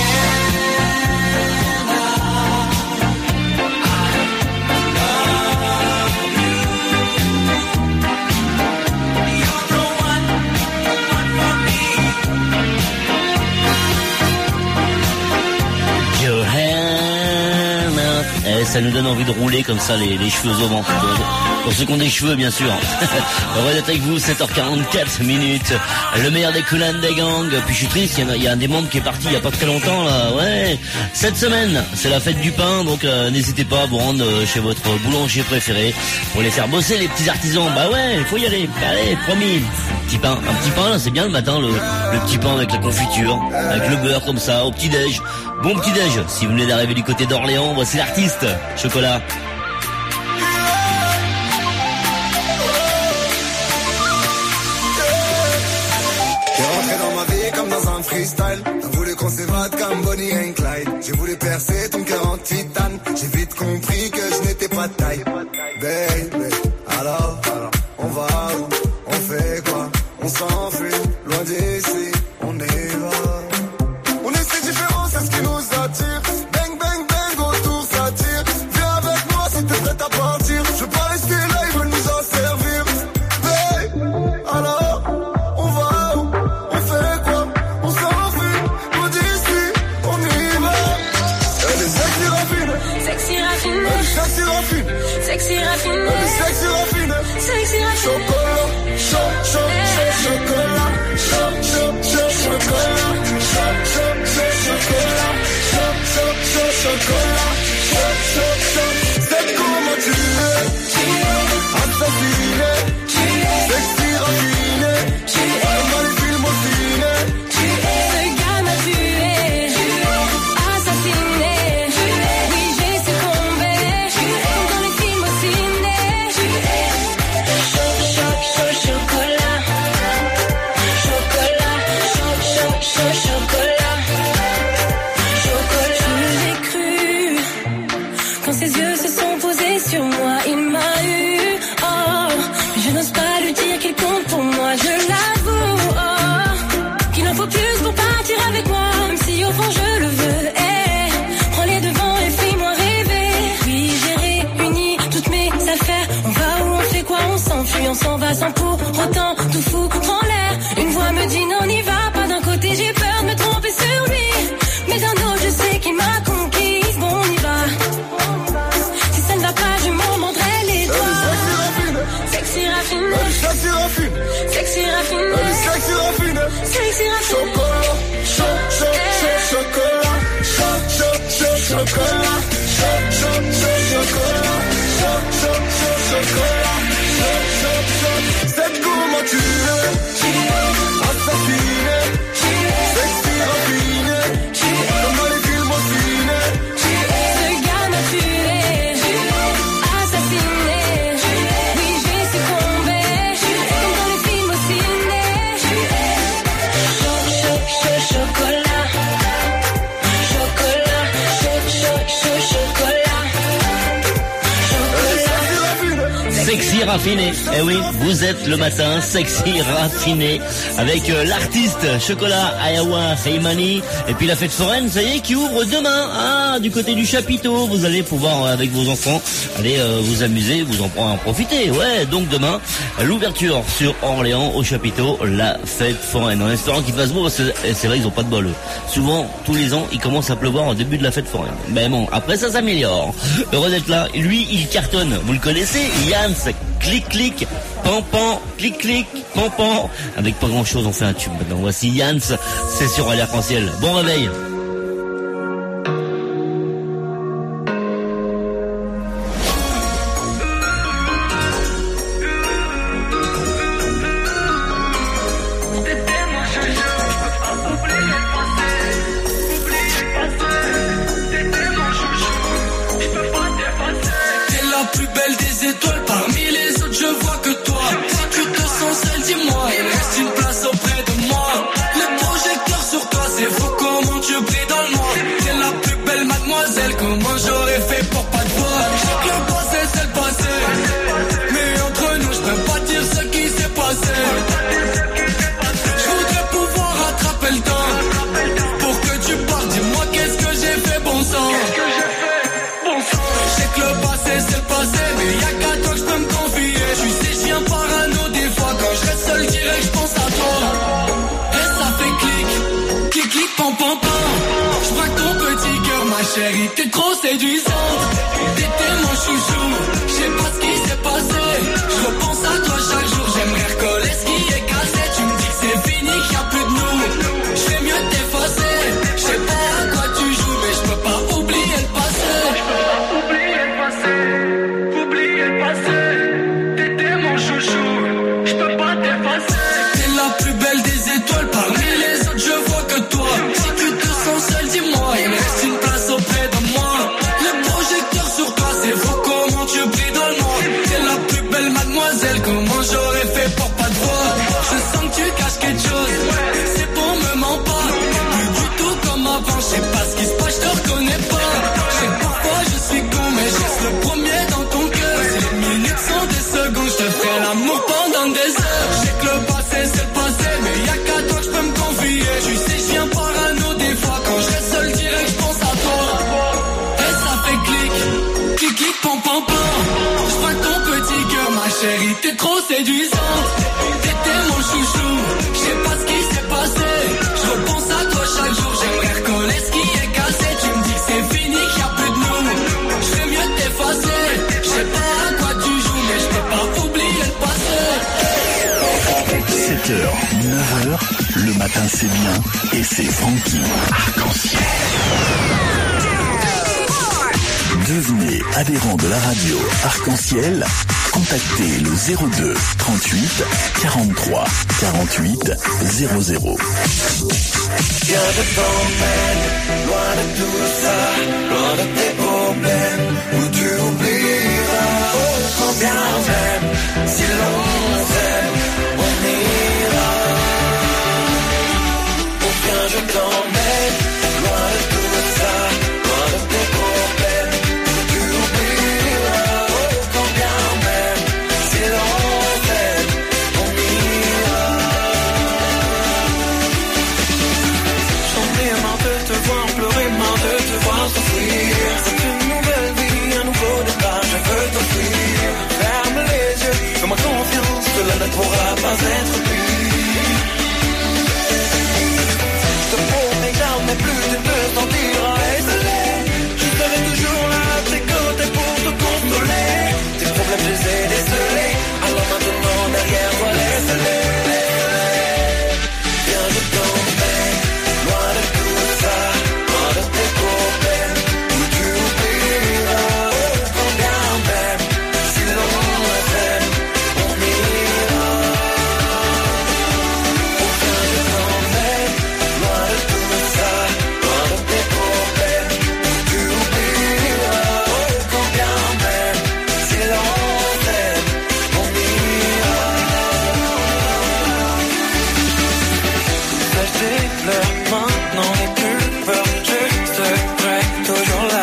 ça nous donne envie de rouler comme ça les cheveux au vent. Pour ceux qui ont des cheveux, bien sûr. Heureux d'être avec vous, 7h44 minutes. Le meilleur des coulants des gangs. Puis je suis triste, il y a un des membres qui est parti il y a pas très longtemps, là. Ouais. Cette semaine, c'est la fête du pain, donc n'hésitez pas à vous rendre chez votre boulanger préféré pour les faire bosser, les petits artisans. Bah ouais, il faut y aller. Allez, promis. Un petit pain, là, c'est bien le matin, le petit pain avec la confiture, avec le beurre comme ça, au petit-déj. Bon petit-déj. Si vous venez d'arriver du côté d'Orléans, voici l'artiste. Chocolat. Comme dans un freestyle, t'as voulu qu'on s'évade comme Bonnie and Clyde. J'ai voulu percer ton cœur en titane. J'ai vite compris que je n'étais pas de taille. Baby, alors, on va où? On fait quoi? On s'enfuit, loin d'ici, on y va. On est si différents, c'est ce qui nous attire. Bang, bang, bang, autour ça tire. Viens avec moi si t'es prête à partir. Je veux pas rester là, ils veulent nous en servir. Baby, alors, on va où? On fait quoi? On s'enfuit, loin d'ici, on y va. Elle est sexy raffinée. Sexy raffinée. Elle est sexy raffinée. Sexy raffinée. Elle est sexy raffinée. Sexy raffinée. Chocolat, chocolat, chocolat, chocolat. C'est comment tu es, assassiné, sexy raffiné, dans les films au ciné. Ce gars m'a tué, assassiné, oui j'ai succombé, comme dans les films au ciné. Chocolat, je l'ai cru, quand ses yeux se sont posés sur moi, il m'a eu, oh, je n'ose pas lui dire qu'il compte pour moi, je l'avoue, oh, qu'il en faut plus pour partir avec moi, même si au fond je le veux, prends les devants et fais-moi rêver, oui j'ai réuni toutes mes affaires, on va où, on fait quoi, on s'enfuit, on s'en va sans pour autant tout foutre en l'air, une voix me dit non n'y va pas, d'un côté j'ai peur de me tromper sur lui, mais d'un autre je sais qu'il m'a conquise, bon on y va, si ça ne va pas je m'en mordrai les doigts. Sexy raffinée, sexy raffinée, sexy raffinée, sexy raffinée, sexy raffinée. Chocolat, chocolat, chocolat. C'est comment tu es, assassiné, sexy raffiné, comme dans les films au ciné. Ce gars m'a tué, assassiné, oui j'ai succombé, comme dans les films au ciné. Chocolat, Sexy raffiné. Eh oui, vous êtes le matin sexy raffiné avec l'artiste Chocolat, Ayawa, Heymani et puis la fête foraine, ça y est, qui ouvre demain. Ah, du côté du chapiteau, vous allez pouvoir avec vos enfants aller vous amuser, vous en profiter. Ouais, donc demain, l'ouverture sur Orléans au chapiteau, la fête foraine. En espérant qu'il fasse beau, parce que c'est vrai, ils ont pas de bol. Souvent, tous les ans, il commence à pleuvoir au début de la fête foraine. Mais bon, après ça s'améliore. Heureux d'être là. Lui, il cartonne. Vous le connaissez, Yann. Clic clic, pan pan, clic clic, pan pan. Avec pas grand chose, on fait un tube maintenant. Voici Yann, c'est sur Radio Arc-en-Ciel. Bon réveil. Dis-moi, il reste une place auprès de moi. Les projecteurs sur toi, c'est fou comment tu chérie, t'es trop séduisante. T'étais mon chouchou, je sais pas ce qui s'est passé. Je repense à toi chaque jour, j'aimerais recoller ce qui est cassé. Tu me dis que c'est fini, qu'il y a plus de nous. Je fais mieux de t'effacer. Je sais pas à quoi tu joues, mais je peux pas oublier le passé. Je peux pas oublier le passé, oublier le passé. T'étais mon chouchou, je peux pas t'effacer. T'es la plus belle des étoiles, parmi les autres je vois que toi. Si tu te sens seul, dis-moi, il me reste une place auprès de moi. Le projecteur sur toi, c'est fou comment tu brilles dans le noir. T'es la plus belle mademoiselle, comment j'aurais fait pour pas te voir. Je sens que tu caches quelque chose, c'est bon, me mens pas. Plus du tout comme avant, je sais pas ce qui se passe, je te reconnais pas. Je sais que parfois je suis con, mais je reste le premier dans ton cœur. Si les minutes sont des secondes, je te ferai l'amour pendant des heures. Je sais que le passé c'est le passé, mais y'a qu'à toi que je peux me confier. Tu sais, je viens parano des fois, quand je reste seul direct, je pense à toi. Et ça fait clic, clic, clic, pam, pam, pam. Je vois ton petit cœur, ma chérie, t'es trop séduisante. T'étais mon chouchou, je sais pas ce qui s'est passé. Je repense à toi chaque jour, j'aimerais recoller ce qui est cassé. Tu me dis que c'est fini, qu'il y a plus de nous. Je fais mieux de t'effacer. Je sais pas à quoi tu joues, mais je peux pas oublier le passé. 7h, 9h, le matin c'est bien et c'est Francky. Arc-en-ciel. Devenez adhérent de la radio Arc-en-ciel. Contactez le 02 38 43 48 00. Viens, je t'emmène loin de tout ça, loin de tes problèmes, où tu oublieras. Oh, quand bien même, si l'on s'aime, on ira. Oh, viens, je t'emmène loin de tout ça, loin de tes problèmes, où tu oublieras. Oh, quand bien même, si l'on s'aime, on ira. J'en ai marre de te voir pleurer, marre de te voir souffrir. C'est une nouvelle vie, un nouveau départ, je veux t'offrir. Ferme les yeux, fais-moi confiance, cela ne pourra pas être pire. Je te promets jamais plus de te sentir isolé. Je serai toujours là à tes côtés pour te consoler. Tes problèmes je les ai décelés, alors maintenant derrière toi laisse-les. Viens, je t'emmène loin de tout ça, loin de tes problèmes, où tu oublieras. Oh, quand bien même, si l'on s'aime, on ira. Oh, viens, je t'emmène loin de tout ça, loin de tes problèmes, où tu oublieras. Oh, quand bien même, si l'on s'aime, on ira. Sèche tes pleurs, maintenant n'aie plus peur, je serai toujours là.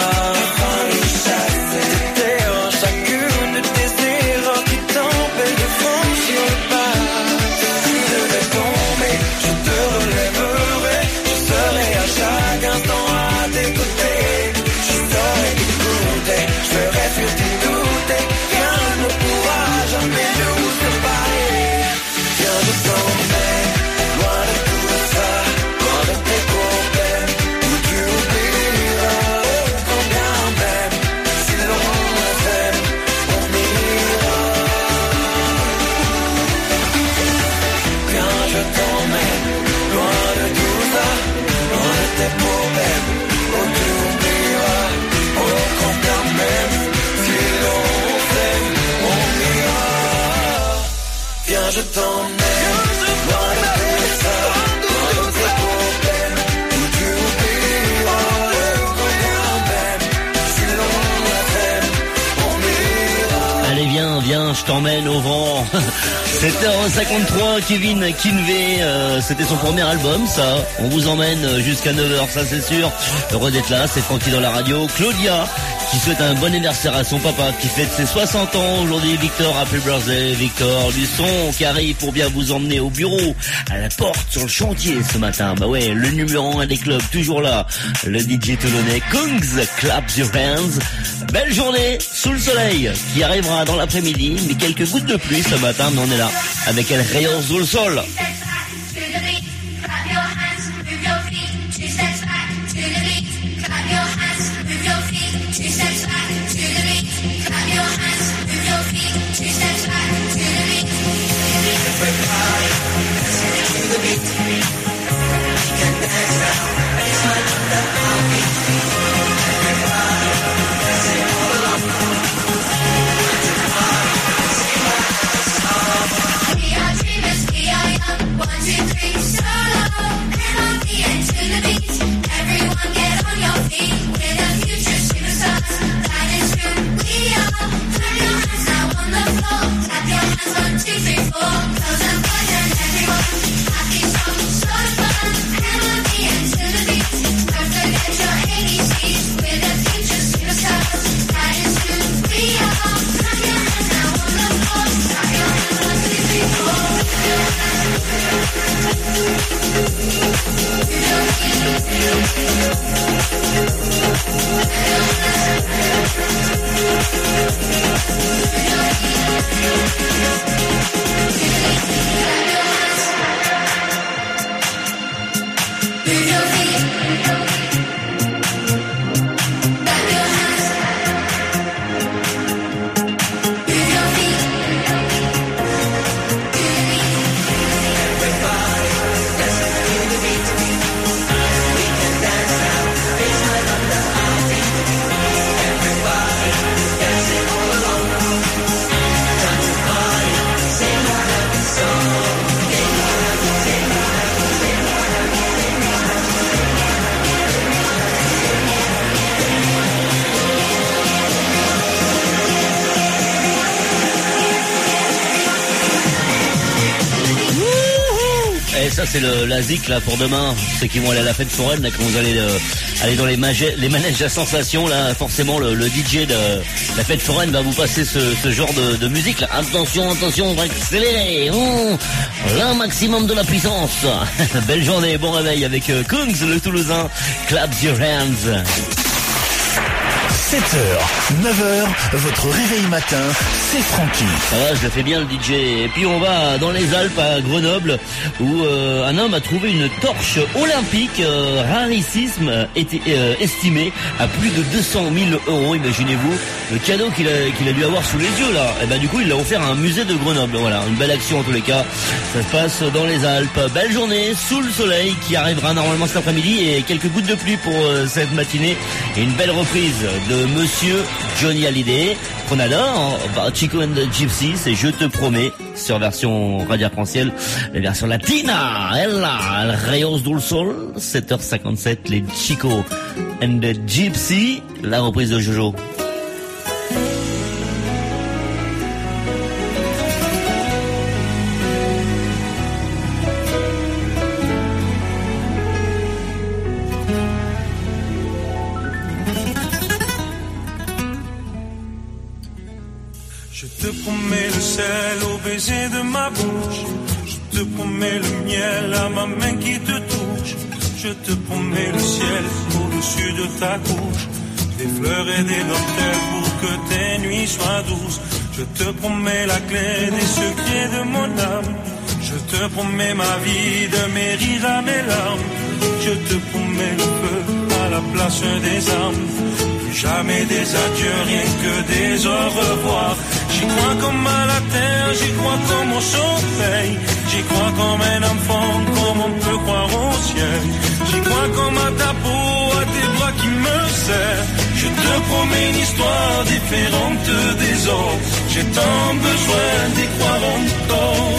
T'étais en chacune de tes erreurs qui t'empêchent de franchir le pas. Si je vais tomber, je te relèverai. Je serai à chaque instant à tes côtés. Je saurai t'écouter, je ferai fuir tes doutes. Rien ne pourra jamais nous séparer. Viens, je t'emmène loin de tout ça, loin de tes problèmes, où tu oublieras. Oh, quand bien même, si l'on s'aime, on ira. Viens, je t'emmène loin de tout ça, loin de tes problèmes, où tu oublieras. Oh, quand bien même, si l'on s'aime, on ira. Viens, je t'emmène loin de tout ça, loin de tes problèmes, où tu oublieras. Oh, quand bien même, si l'on s'aime, on ira. Allez, viens, je t'emmène au vent. 7h53, Kevin Kinvey, c'était son premier album, ça. On vous emmène jusqu'à 9h, ça c'est sûr. Heureux d'être là, c'est Francky dans la radio. Claudia, qui souhaite un bon anniversaire à son papa, qui fête ses 60 ans aujourd'hui. Victor, happy birthday, Victor. Du son qui arrive pour bien vous emmener au bureau, à la porte, sur le chantier ce matin. Bah ouais, le numéro 1 des clubs, toujours là. Le DJ toulonnais, Kungs, clap your hands. Belle journée, sous le soleil, qui arrivera dans l'après-midi, mais quelques gouttes de pluie ce matin, mais on est là, avec El Rayon Zul Sol. Clap your hands, move your feet, 2 steps back to the beat. Clap your hands. Ça c'est la zik là pour demain, ceux qui vont aller à la fête foraine là, quand vous allez aller dans les manèges à sensation là, forcément le DJ de la fête foraine va vous passer ce genre de musique là. Attention, on va accélérer, là maximum de la puissance. Belle journée, bon réveil avec Kungs le Toulousain, Clap Your Hands. 7h, 9h, votre réveil matin, c'est Francky. Ça va, je le fais bien le DJ. Et puis on va dans les Alpes à Grenoble où un homme a trouvé une torche olympique rarissime estimée à plus de 200 000 €. Imaginez-vous le cadeau qu'il a dû avoir sous les yeux là. Et ben du coup il l'a offert à un musée de Grenoble. Voilà, une belle action en tous les cas. Ça se passe dans les Alpes. Belle journée sous le soleil qui arrivera normalement cet après-midi et quelques gouttes de pluie pour cette matinée et une belle reprise de Monsieur Johnny Hallyday qu'on adore, Chico and the Gypsy, c'est Je te promets sur version radio arc-en-ciel, la version latina, El Reyos del Sol, 7h57, les Chico and the Gypsy, la reprise de Jojo. Je te promets le sel au baiser de ma bouche. Je te promets le miel à ma main qui te touche. Je te promets le ciel au-dessus de ta couche. Des fleurs et des dentelles pour que tes nuits soient douces. Je te promets la clé des secrets de mon âme. Je te promets ma vie, de mes rires à mes larmes. Je te promets le feu à la place des armes. Jamais des adieux, rien que des au revoir. J'y crois comme à la terre, j'y crois comme au soleil. J'y crois comme un enfant, comme on peut croire au ciel. J'y crois comme à ta peau, à tes bras qui me serrent. Je te promets une histoire différente des autres. J'ai tant besoin d'y croire encore.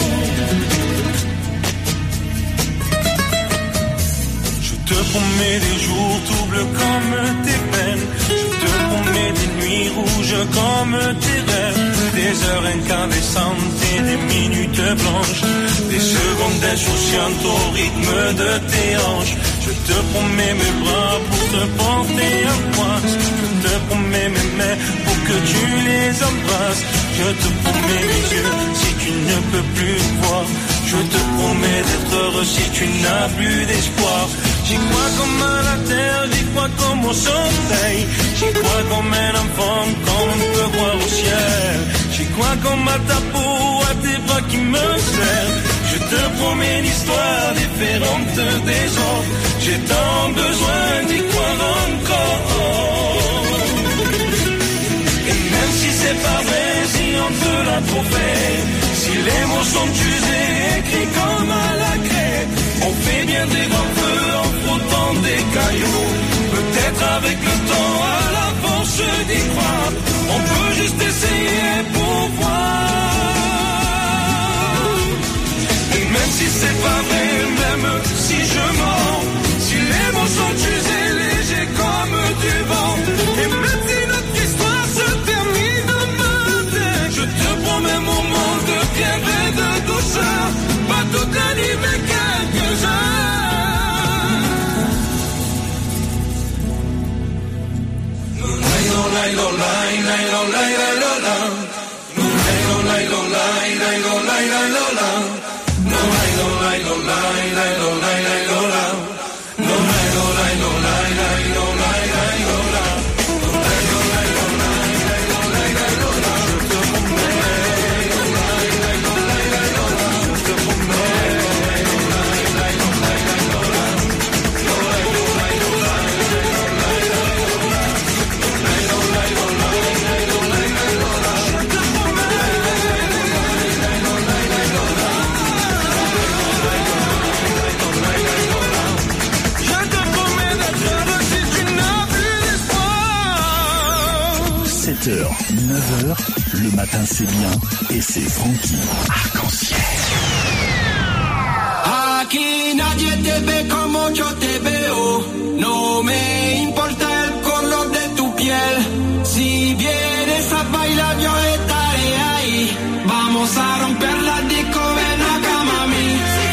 Je te promets des jours doubles comme tes peines. Je te promets des nuits rouges comme tes rêves. Des heures incandescentes et des minutes blanches. Des secondes insouciantes au rythme de tes hanches. Je te promets mes bras pour te porter en pointe. Je te promets mes mains pour que tu les embrasses. Je te promets mes yeux si tu ne peux plus voir. Je te promets d'être heureux si tu n'as plus d'espoir. J'y crois comme à la terre, j'y crois comme au soleil. J'y crois comme un enfant, comme on peut croire au ciel. J'y crois comme à ta peau, à tes bras qui me serrent. Je te promets une histoire différente des autres. J'ai tant besoin d'y croire encore. Et même si c'est pas vrai, si on te l'a trop fait, si les mots sont usés, écrits comme à la craie, on fait bien des grands feux en frottant des cailloux. Peut-être avec le temps, à la force d'y croire, on peut juste essayer pour voir. Et même si c'est pas vrai, même si je mens. Si les mots sont usés, légers comme du vent. Et même si notre histoire se termine demain, je te promets mon monde de bienvenue, de douceur. Pas toute la nuit, mais quelques heures. h 9h, le matin c'est bien et c'est Frankie. Arc-en-ciel. Aquí nadie te ve como yo te veo. No me importa el color de tu piel. Si vienes a bailar yo estaré ahí. Vamos a romper la disco, ven acá mami.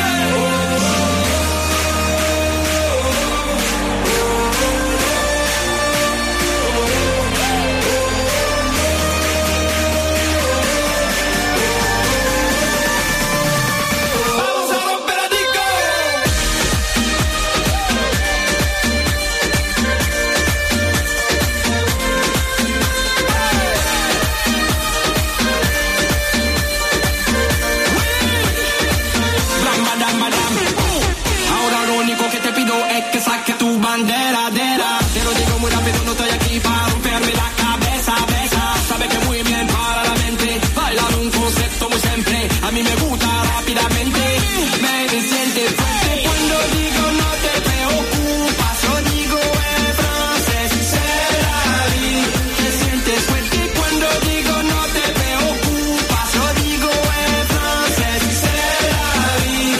Que saque tu banderadera. Te lo digo muy rápido, no estoy aquí para romperme la cabeza, besa. Sabe que muy bien para la mente. Bailar un concepto muy simple. A mí me gusta rápidamente. Me siente fuerte cuando digo no te preocupas. Yo digo en francés, c'est la vie. Te sientes fuerte cuando digo no te preocupas. Yo digo en francés, c'est la vie.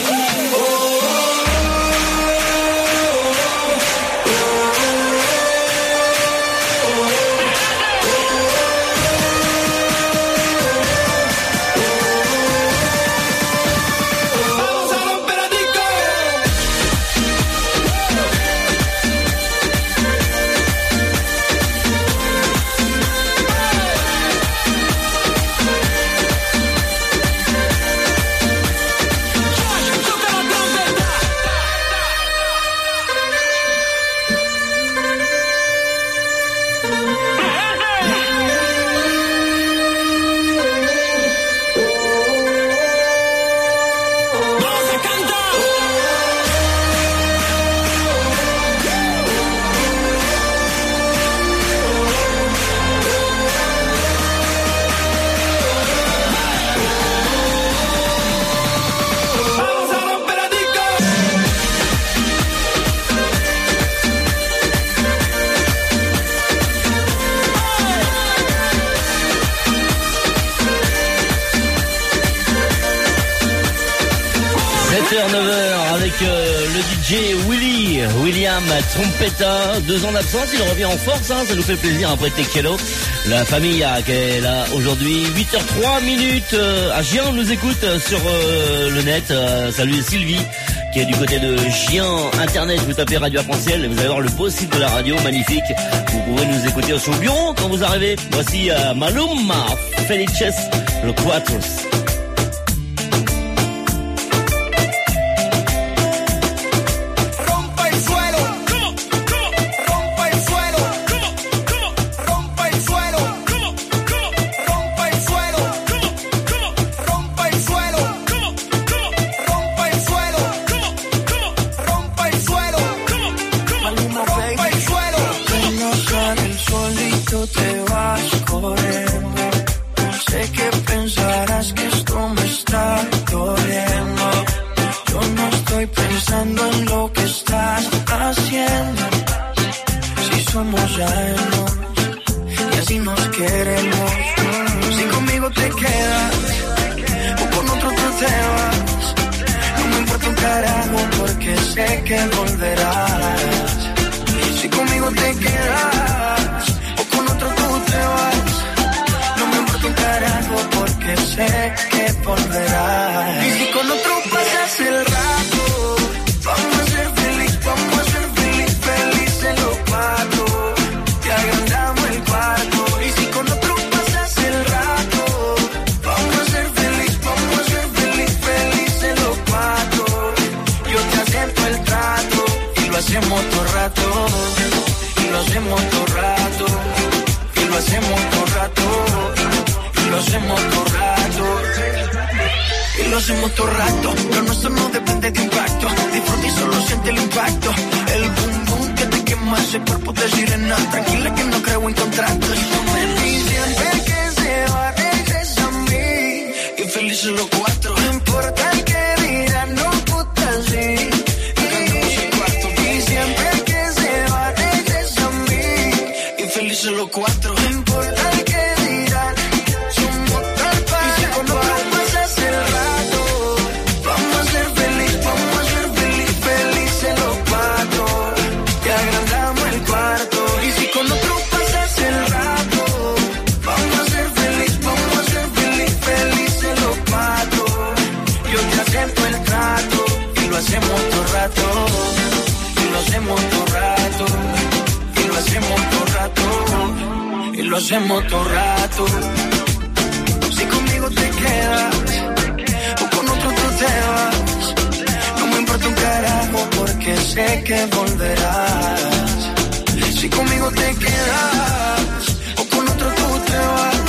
Avec le DJ William Trompetta, 2 ans d'absence, il revient en force, hein, ça nous fait plaisir après Tequelo. La famille qui est là aujourd'hui, 8h03 à Gien, on nous écoute sur le net. Salut Sylvie qui est du côté de Gien Internet, vous tapez Radio Arc-en-Ciel et vous allez voir le beau site de la radio, magnifique. Vous pourrez nous écouter sur le bureau quand vous arrivez. Voici Maluma, Felices, le Quattros. te quedas o con otro tú te vas. No me importa un carajo porque sé que volverás. Si conmigo te quedas o con otro tú te vas, no me importa un carajo porque sé que volverás. Y si con otro pasas el rato, vamos a ser feliz, vamos a ser feliz, felices los cuatro. Te agrandamos el cuarto. Y si con otro pasas el rato, vamos a ser feliz, vamos a ser feliz, felices los cuatro. Yo te acepto el trato y lo hacemos todo rato. Y lo hacemos todo rato. Y lo hacemos todo rato. Y lo hacemos todo rato. Y lo hacemos todo rato. Lo nuestro no depende de impacto. Disfruta y solo siente el impacto. El boom boom que te quema ese cuerpo de sirena. Tranquila que no creo en contratos. Y siempre que se va regresa a mí. Y felices los cuatro. No importa el que dirán, no puta sí. Y siempre que se va regresa a mí. Y felices los cuatro. No importa el que dirán, somos tal para. Y si con otro pasas el rato, vamos a ser feliz, vamos a ser feliz, felices los cuatro. Te agrandamos el cuarto. Y si con otro pasas el rato, vamos a ser feliz, vamos a ser feliz, felices los cuatro. Yo te acepto el trato y lo hacemos todo rato. Y lo hacemos todo rato. Y lo hacemos todo rato. Y lo hacemos todo rato. Si conmigo te quedas o con otro tú te vas, no me importa un carajo porque sé que volverás. Si conmigo te quedas o con otro tú te vas,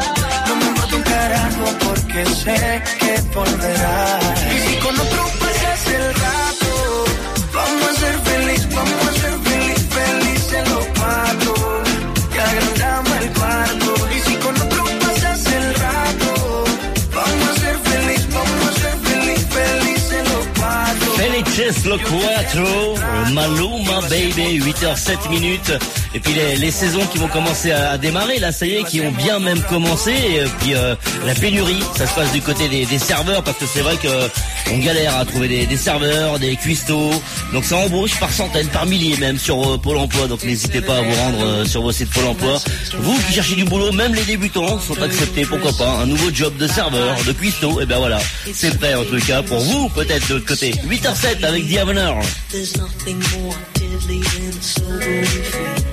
no me importa un carajo porque sé que volverás. Y si con otro pasas el rato, vamos a ser feliz, vamos a ser feliz, felices los cuatro. Te agrandamos el cuarto. Y si con otro pasas el rato, vamos a ser feliz, vamos a ser feliz, felices los cuatro. Felices los cuatro, Maluma Baby, 8h07 minutes. Et puis les saisons qui vont commencer à démarrer, là ça y est, qui ont bien même commencé. Et puis la pénurie, ça se passe du côté des serveurs, parce que c'est vrai que on galère à trouver des serveurs, des cuistots. Donc ça embauche par centaines, par milliers même sur Pôle emploi. Donc n'hésitez pas à vous rendre sur vos sites Pôle emploi. Vous qui cherchez du boulot, même les débutants sont acceptés, pourquoi pas. Un nouveau job de serveur, de cuistot, et ben voilà, c'est prêt en tout cas pour vous, peut-être de l'autre côté. 8h07 avec The Avener. There's nothing more deadly than sober free.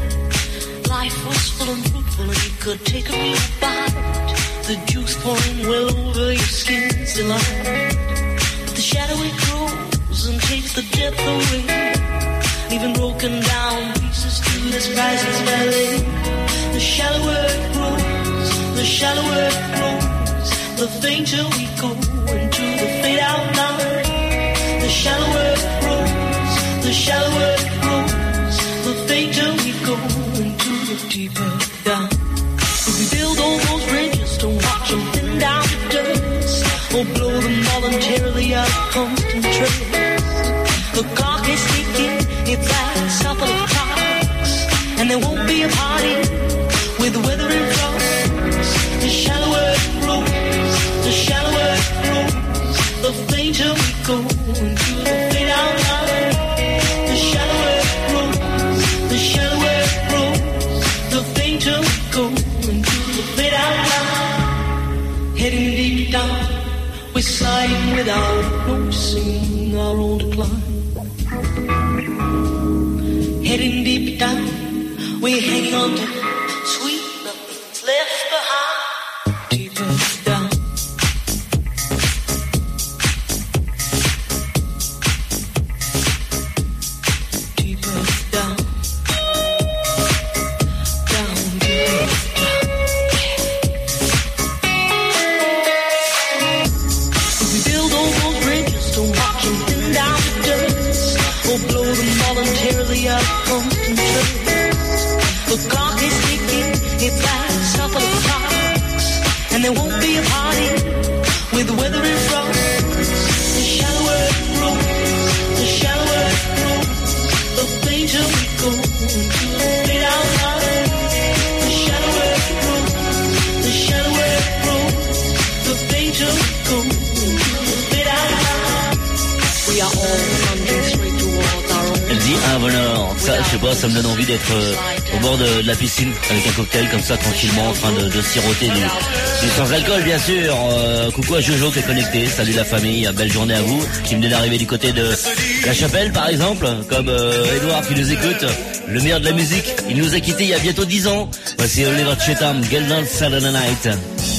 Life was full and fruitful and you could take a real bite. The juice pouring well over your skin's delight. But the shadow it grows and takes the depth away, leaving broken down pieces to this priceless ballet. The shallower it grows, the shallower it grows, the fainter we go into the fade out line. The shallower it grows, the shallower it grows, the fainter we go into the deeper down. If we build all those bridges, don't watch them thin down to dust, or blow them voluntarily out of constant trace. The clock is ticking, it's last couple of clocks, and there won't be a party with the weather in frost. The shallower it grows, the shallower it grows, the fainter we go into the fade out line. The shallower it grows, the shallower it grows, the fainter we go into the fade out line. Heading deep down, we're sliding without noticing our own decline. Heading deep down, we're hanging on to sweet nothing's left behind. Deeper down. Deeper down. Down, deeper down. If we build all those bridges, don't watch them thin down to dust, or blow them voluntarily out of constant trace. The clock is Elle dit un bonheur. Ça, je sais pas, ça me donne envie d'être au bord de la piscine avec un cocktail comme ça tranquillement en train de siroter du sans alcool bien sûr. Coucou à Jojo qui est connecté. Salut la famille, belle journée à vous. Qui venait d'arriver du côté de La Chapelle par exemple, comme Edouard qui nous écoute. Le meilleur de la musique. Il nous a quittés il y a bientôt 10 ans. Voici Oliver Chetam, Girl Dance Saturday Night.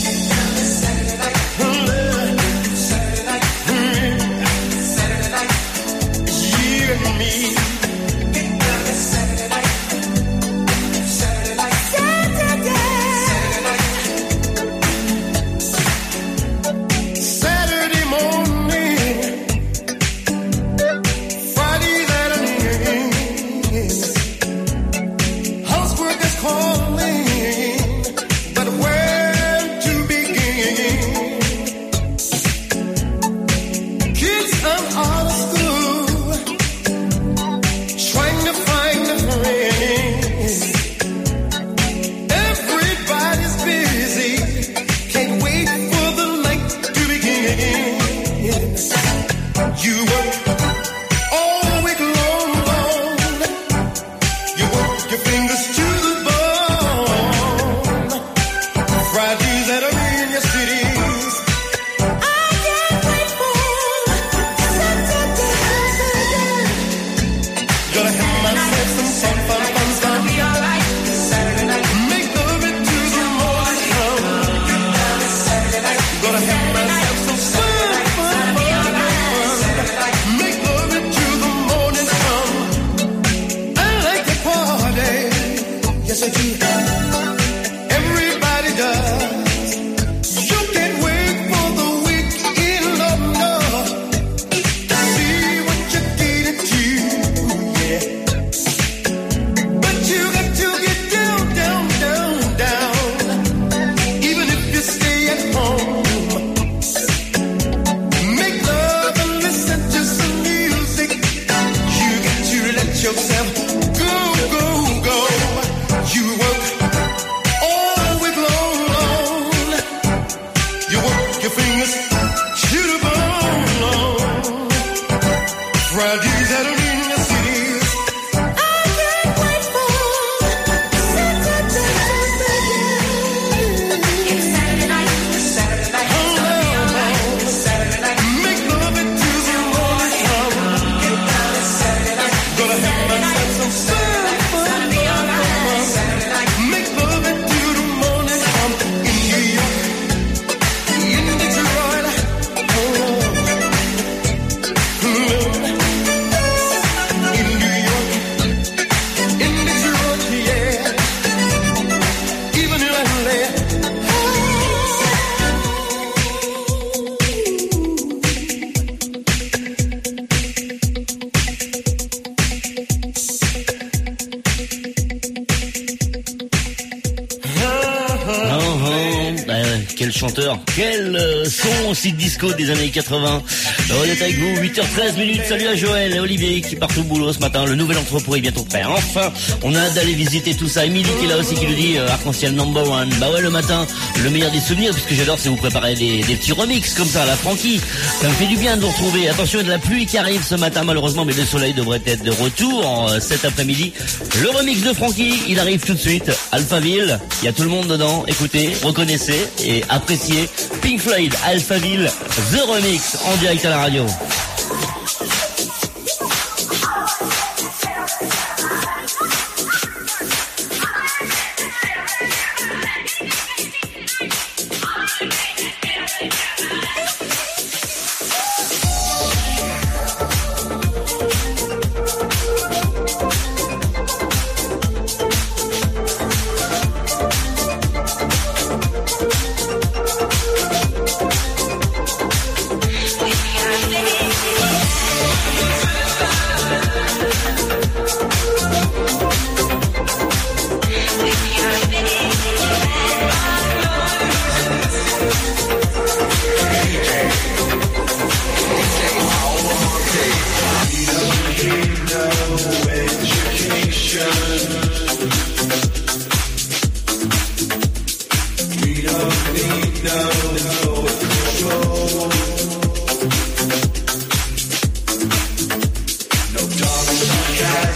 Quel son aussi disco des années 80. On est avec vous, 8h13 minutes. Salut à Joël et Olivier qui partent au boulot ce matin. Le nouvel entrepôt est bientôt prêt. Enfin, on a hâte d'aller visiter tout ça. Émilie qui est là aussi qui nous dit Arc-en-Ciel number one. Bah ouais, le matin, le meilleur des souvenirs, puisque j'adore, c'est vous préparer des petits remixes comme ça à la Francky. Ça me fait du bien de vous retrouver. Attention, il y a de la pluie qui arrive ce matin malheureusement, mais le soleil devrait être de retour cet après-midi. Le remix de Francky, il arrive tout de suite. Alphaville, il y a tout le monde dedans. Écoutez, reconnaissez et appréciez Pink Floyd, Alphaville, The Remix en direct à la radio.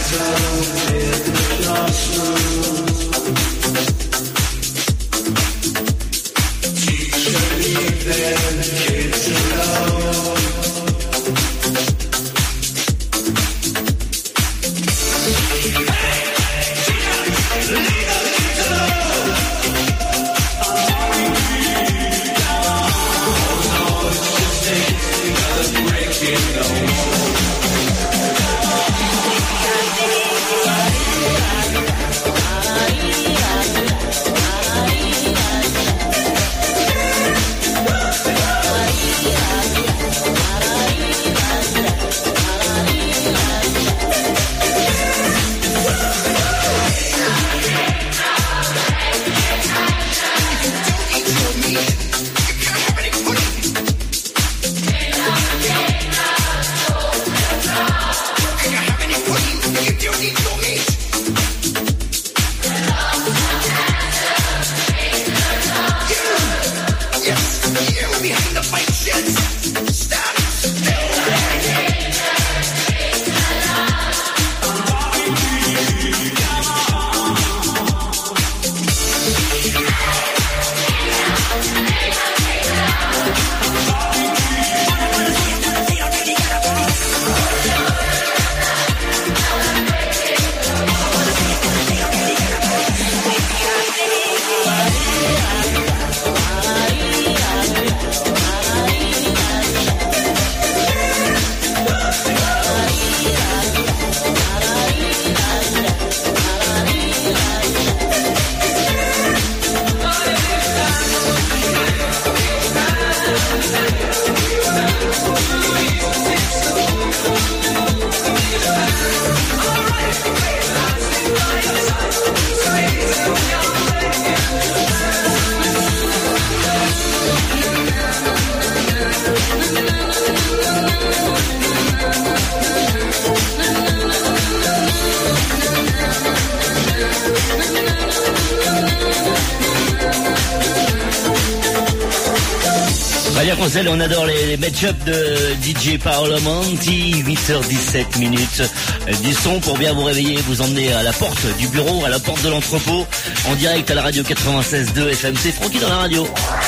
On adore les match-ups de DJ Paolo Monti, 8h17 minutes. Du son pour bien vous réveiller, vous emmener à la porte du bureau, à la porte de l'entrepôt, en direct à la radio 96.2 FM. C'est Francky dans la radio.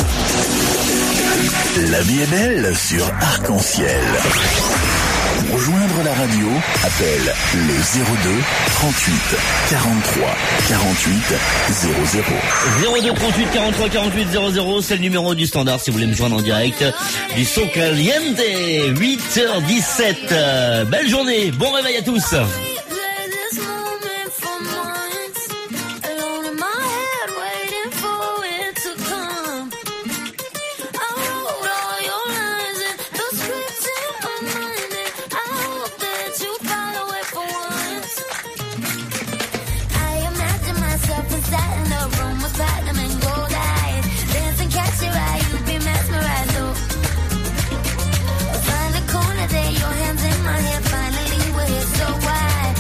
La vie est belle sur Arc-en-Ciel. Pour rejoindre la radio, appelle le 02 38 43 48 00. 02 38 43 48 00, c'est le numéro du standard si vous voulez me joindre en direct. Du son caliente, 8h17. Belle journée, bon réveil à tous. Your hands in my hair, finally we're so wide.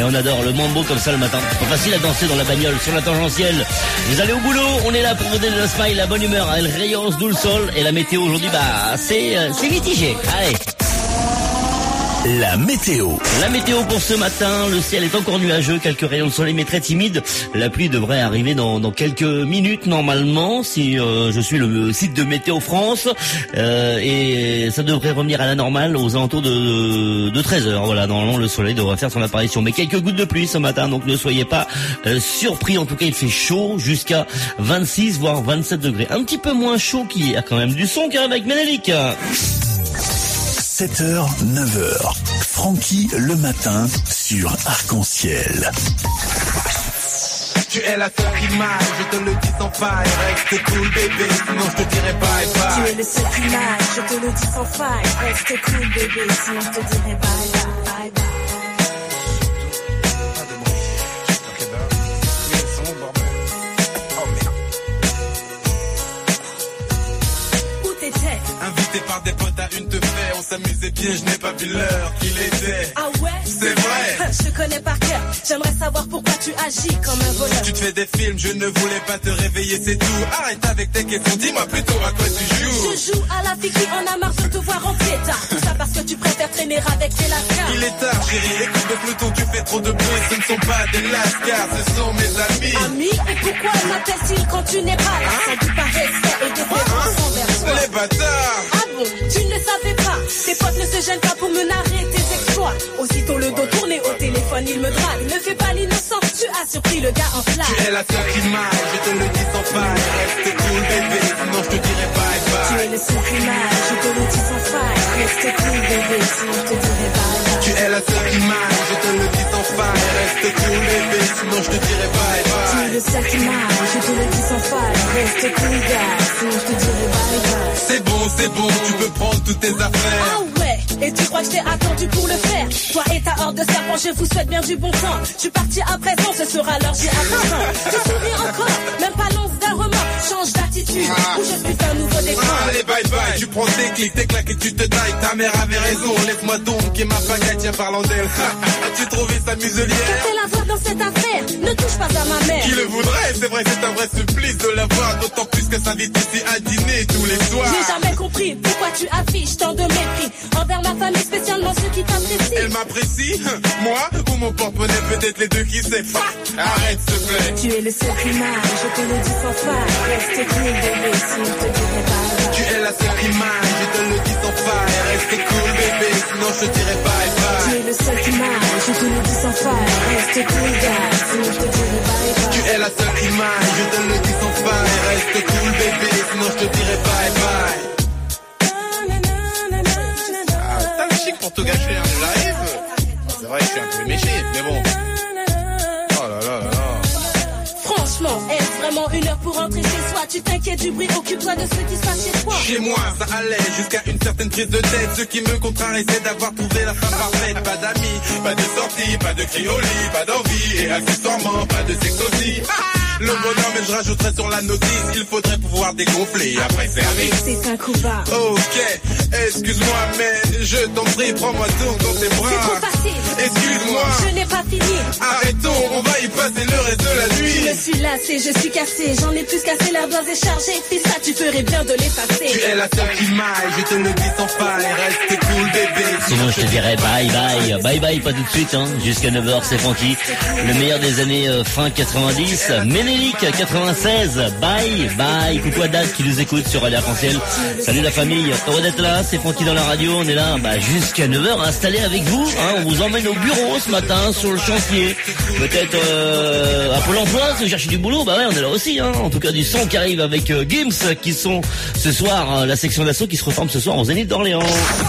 on adore le mambo comme ça le matin. C'est pas facile à danser dans la bagnole, sur la tangentielle. Vous allez au boulot, on est là pour vous donner le smile, la bonne humeur, El Rayos du Sol. Et la météo aujourd'hui, c'est mitigé. Allez. La météo. La météo pour ce matin, le ciel est encore nuageux, quelques rayons de soleil mais très timides. La pluie devrait arriver dans quelques minutes normalement, si je suis le site de Météo France. Et ça devrait revenir à la normale aux alentours de 13h. Voilà, normalement le soleil devrait faire son apparition. Mais quelques gouttes de pluie ce matin, donc ne soyez pas surpris. En tout cas, il fait chaud jusqu'à 26 voire 27 degrés. Un petit peu moins chaud qu'hier quand même. Du son qui arrive avec Ménélique. 7h, 9h. Francky le matin sur Arc-en-Ciel. Tu es la seule qui m'aille, je te le dis sans faille. Reste cool bébé, sinon je te dirai bye bye. Tu es le seul qui m'aille, je te le dis sans faille. Reste cool bébé, sinon je te dirai bye bye, bye bye. Invité par des potes à une te faire, on s'amusait bien, je n'ai pas vu l'heure qu'il était. Ah ouais? C'est vrai. Je te connais par cœur, j'aimerais savoir pourquoi tu agis comme un voleur. Tu te fais des films, je ne voulais pas te réveiller, c'est tout. Arrête avec tes questions, dis-moi plutôt à quoi tu joues. Je joue à la fille qui en a marre de te voir en pétard. Tout ça parce que tu préfères traîner avec tes lascars. Il est tard chérie, écoute le peloton, tu fais trop de bruit. Ce ne sont pas des lascars, ce sont mes amis. Amis? Et pourquoi m'appelle-t-il quand tu n'es pas là? Sans doute par respect et déférence envers toi. Les bâtards. Ah bon, tu ne savais pas. Tes potes ne se gênent pas pour me narrer tes exploits. Aussitôt le dos tourné au téléphone, il me drague. Ne fais pas l'innocent, tu as surpris le gars en flamme. Tu es la seule qui m'aille, je te le dis sans faille. Reste cool bébé, sinon je te dirai bye bye. Tu es le seul qui m'aille, je te le dis sans faille. Reste cool bébé, sinon je te dirai bye bye. Tu es la seule qui m'aille, je te le dis sans faille. Reste cool bébé, sinon je te dirai bye bye. Tu es le seul qui m'aille, je te le dis sans faille. Reste cool gars, sinon je te dirai bye bye. C'est bon, tu peux prendre toutes tes affaires. Ah ouais, et tu crois que je t'ai attendu pour le faire? Toi et ta horde de serpents, je vous souhaite bien du bon temps. Je suis parti à présent, ce sera l'heure, j'y attends. Tu souris encore, même pas l'once d'un remords. Change d'attitude, ou je suis un nouveau décor. Allez bye bye, tu prends tes clics, tes claques et tu te tailles. Ta mère avait raison, laisse-moi donc et ma pagaille, tiens parlant d'elle. As-tu trouvé sa muselière? Fais la voix dans cette affaire, ne touche pas à ma mère. Qui le voudrait? C'est vrai, c'est un vrai supplice de la voir. D'autant plus que s'invite ici à dîner tous les soirs. J'ai jamais compris pourquoi tu affiches tant de mépris envers ma famille, spécialement ceux qui t'apprécient. Elle m'apprécie? Moi? Ou mon porte-monnaie? Peut-être les deux, qui sait? Arrête s'il te plaît. Tu es le seul qui m'aille, je te le dis sans faille. Reste cool bébé, sinon je te dirai bye bye. Tu es la seule qui m'aille, je te le dis sans faille. Reste cool bébé, sinon je te dirai bye bye. Tu es le seul qui m'aille, je te le dis sans faille. Reste cool gars, sinon je te dirai bye bye. Tu es la seule qui m'aille, je te le dis sans faille. Reste cool bébé, sinon je te dirai bye bye. T'as le chic pour te gâcher un live. C'est vrai, je suis un peu méché, mais bon. Oh là là là là. Franchement, est-ce vraiment une heure pour rentrer chez soi? Tu t'inquiètes du bruit, occupe-toi de ce qui se passe chez toi. Chez moi, ça allait jusqu'à une certaine prise de tête. Ce qui me contrarie, c'est d'avoir trouvé la femme parfaite. Pas d'amis, pas de sortie, pas de cri au lit, pas d'envie et accessoirement pas de sexe aussi. Le bonhomme, mais je rajouterais sur la notice, il faudrait pouvoir dégonfler après service. C'est un coup bas. Ok, excuse-moi, mais je t'en prie, prends-moi donc dans tes bras. C'est trop facile. Excuse-moi. Je n'ai pas fini. Arrêtons, on va y passer le reste de la nuit. Je suis lassée, je suis cassée, j'en ai plus cassé, l'air doigt est chargé. Fais ça, tu ferais bien de l'effacer. Tu es la seule qui m'aille, je te le dis sans faille. Reste cool bébé. Sinon je te dirais bye bye. Bye bye, pas tout de suite, hein. Jusqu'à 9h, c'est Francky. Le meilleur des années fin 90. Ménélique 96. Bye bye. Coucou à Dad qui nous écoute sur Radio Arc-en-Ciel. Salut la famille. Heureux d'être là, c'est Francky dans la radio. On est là jusqu'à 9h installé avec vous. Hein. On vous emmène au bureau ce matin sur le chantier. Peut-être à Pôle emploi, si vous cherchez du boulot. Bah ouais, on est là aussi. Hein. En tout cas, du son qui arrive avec Gims qui sont ce soir, la section d'assaut qui se reforme ce soir au Zénith d'Orléans.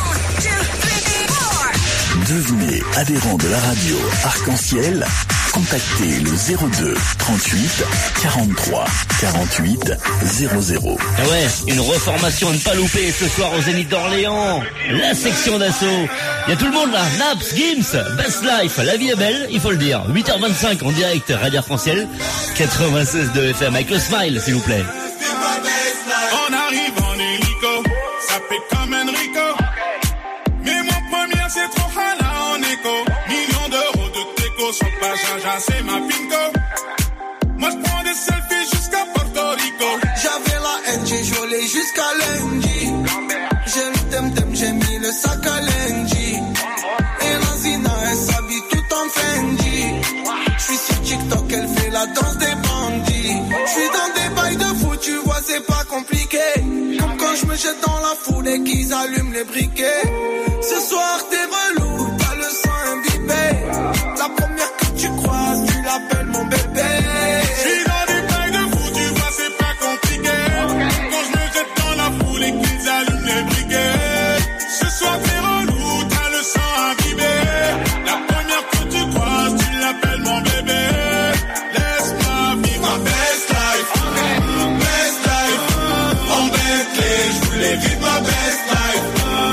Devenez adhérent de la radio Arc-en-Ciel. Contactez le 02 38 43 48 00. Ah ouais, une reformation à ne pas louper ce soir au Zénith d'Orléans. La section d'assaut. Il y a tout le monde là. Naps, Gims, Best Life, la vie est belle, il faut le dire. 8h25 en direct, Radio Arc-en-Ciel. 96 de FM avec le smile, s'il vous plaît. On arrive en hélico, ça fait comme Enrico. Mais mon premier c'est trop hala en écho. Millions d'euros de déco, pas Jaja, c'est ma pingo. Moi je prends des selfies jusqu'à Porto Rico. J'avais la haine, j'ai joué jusqu'à lundi. J'ai le tem-tem, j'ai mis le sac à lundi. Et la Zina, elle s'habille tout en Fendi. J'suis sur TikTok, elle fait la danse des bandits. J'suis dans des bails de fou, tu vois, c'est pas compliqué. Comme quand j'me jette dans la foule et qu'ils allument les briquets. Ce soir, t'es relou, t'as le sang imbibé. La première que tu croises, tu l'appelles mon bébé. J'suis dans des bails de fou, tu vois, c'est pas compliqué. Quand j'me jette dans la foule et qu'ils allument les briquets. Ce soir, t'es relou, t'as le sang imbibé. La première que tu croises, tu l'appelles mon bébé. Laisse-moi vivre ma best life. Best life. En Bentley, j'voulais vivre ma best life.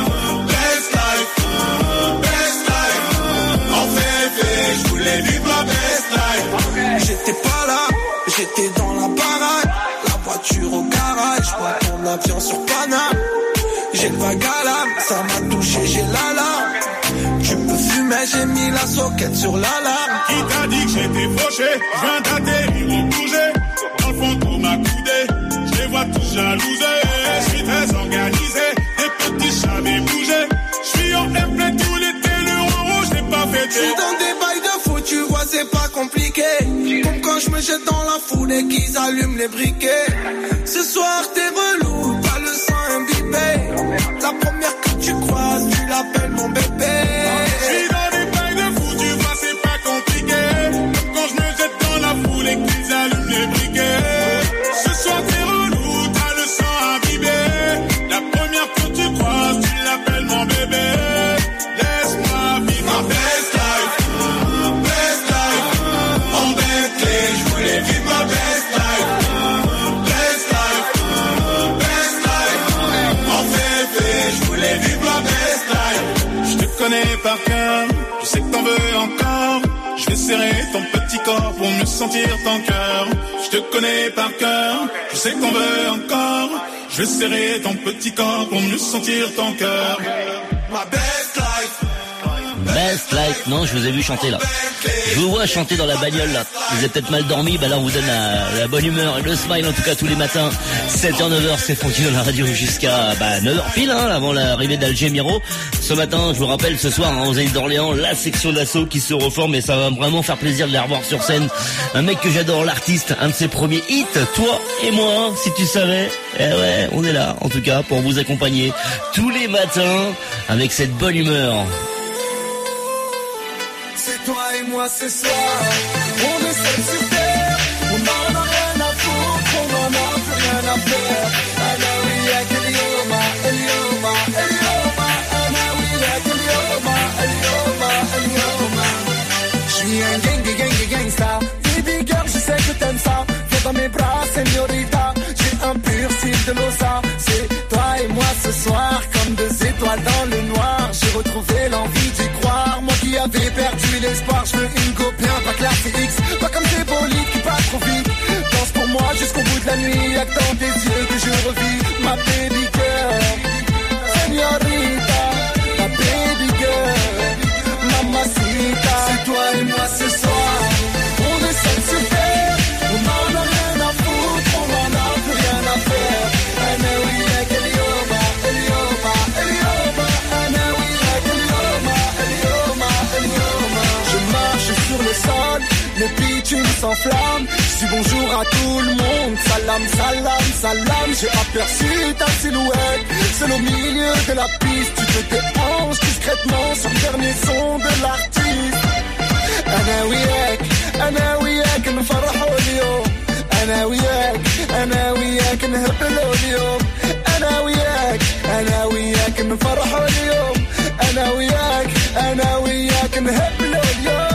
Best life. Best life. En février, j'voulais vivre ma best life. J'étais pas là, j'étais dans la baraque. La voiture au garage, moi ton avion sur Paname. J'ai le vague à l'âme, ça m'a touché, j'ai l'alarme. Tu peux fumer, j'ai mis la soquette sur l'alarme. Qui t'a dit que j'étais fauché? J'viens d'atterrir au bouger. Dans le fond, tout m'a coudé. J'les vois tous jalousés. J'suis très organisé. Des petits chats des bougés. J'suis en plein tout l'été. Le rouge n'est pas fêté. J'suis dans des bails de fou, tu vois, c'est pas compliqué. Comme quand j'me jette dans la foule et qu'ils allument les briquets. Ce soir, t'es relou, t'as le sang imbibé. La première que tu croises, tu l'appelles mon bébé. J'suis dans des bails de fou, tu vois, c'est pas compliqué. Comme quand j'me jette dans la foule et qu'ils allument les briquets. Ce soir, t'es relou, t'as le sang imbibé. La première que tu croises, tu l'appelles mon bébé. Laisse-moi vivre ma best life. Best life. En Bentley, j'voulais vivre ma best life. Best life. Best life. En février, j'voulais vivre ma best life. J'te connais par cœur, je sais que t'en veux encore. Je vais serrer ton petit corps pour mieux sentir ton cœur. Je te connais par cœur, je sais qu'on veut encore. Je vais serrer ton petit corps pour mieux sentir ton cœur. Ma best life. Best Life, non, je vous ai vu chanter là. Je vous vois chanter dans la bagnole là. Vous avez peut-être mal dormi, bah là on vous donne la bonne humeur et le smile en tout cas tous les matins. 7h, 9h, c'est Francky dans la radio jusqu'à 9h pile hein, avant l'arrivée d'Alger Miro. Ce matin, je vous rappelle, ce soir aux Îles d'Orléans, la section d'assaut qui se reforme et ça va vraiment faire plaisir de les revoir sur scène. Un mec que j'adore, l'artiste, un de ses premiers hits, Toi et moi, si tu savais. Eh ouais, on est là en tout cas pour vous accompagner tous les matins avec cette bonne humeur. C'est toi et moi ce soir, on est seul sur terre, on n'en a rien à foutre, on n'en a plus rien à faire. Ana وياك اليوم اليوم اليوم أنا وياك اليوم اليوم اليوم. Je suis un gangsta, baby girl je sais que t'aimes ça. Viens dans mes bras señorita, j'ai un pur style de l'osa. C'est toi et moi ce soir, comme deux étoiles dans le noir. J'ai retrouvé l'envie d'y croire, moi qui avais perdu l'espoir. Je veux une copine, pas classe X, pas comme tes bolides qui passent trop vite. Danse pour moi jusqu'au bout de la nuit, y'a que dans tes yeux que je revis. Ma baby girl, señorita, ma baby girl, mamacita. C'est toi et moi ce soir, on est seul sur terre, on n'en a rien à foutre, on n'en a plus rien à faire. أنا وياك اليوم اليوم اليوم أنا وياك اليوم اليوم اليوم. Je marche sur le sol, le bitume s'enflamme. Je dis bonjour à tout le monde, salam salam salam. J'ai aperçu ta silhouette, seul au milieu de la piste. Tu te déhanches discrètement sur le dernier son de l'artiste. أنا وياك أنا وياك نفرحوا اليوم. أنا وياك أنا وياك نهبلوا اليوم. أنا وياك أنا وياك نفرحوا اليوم. أنا وياك أنا وياك نهبلوا اليوم.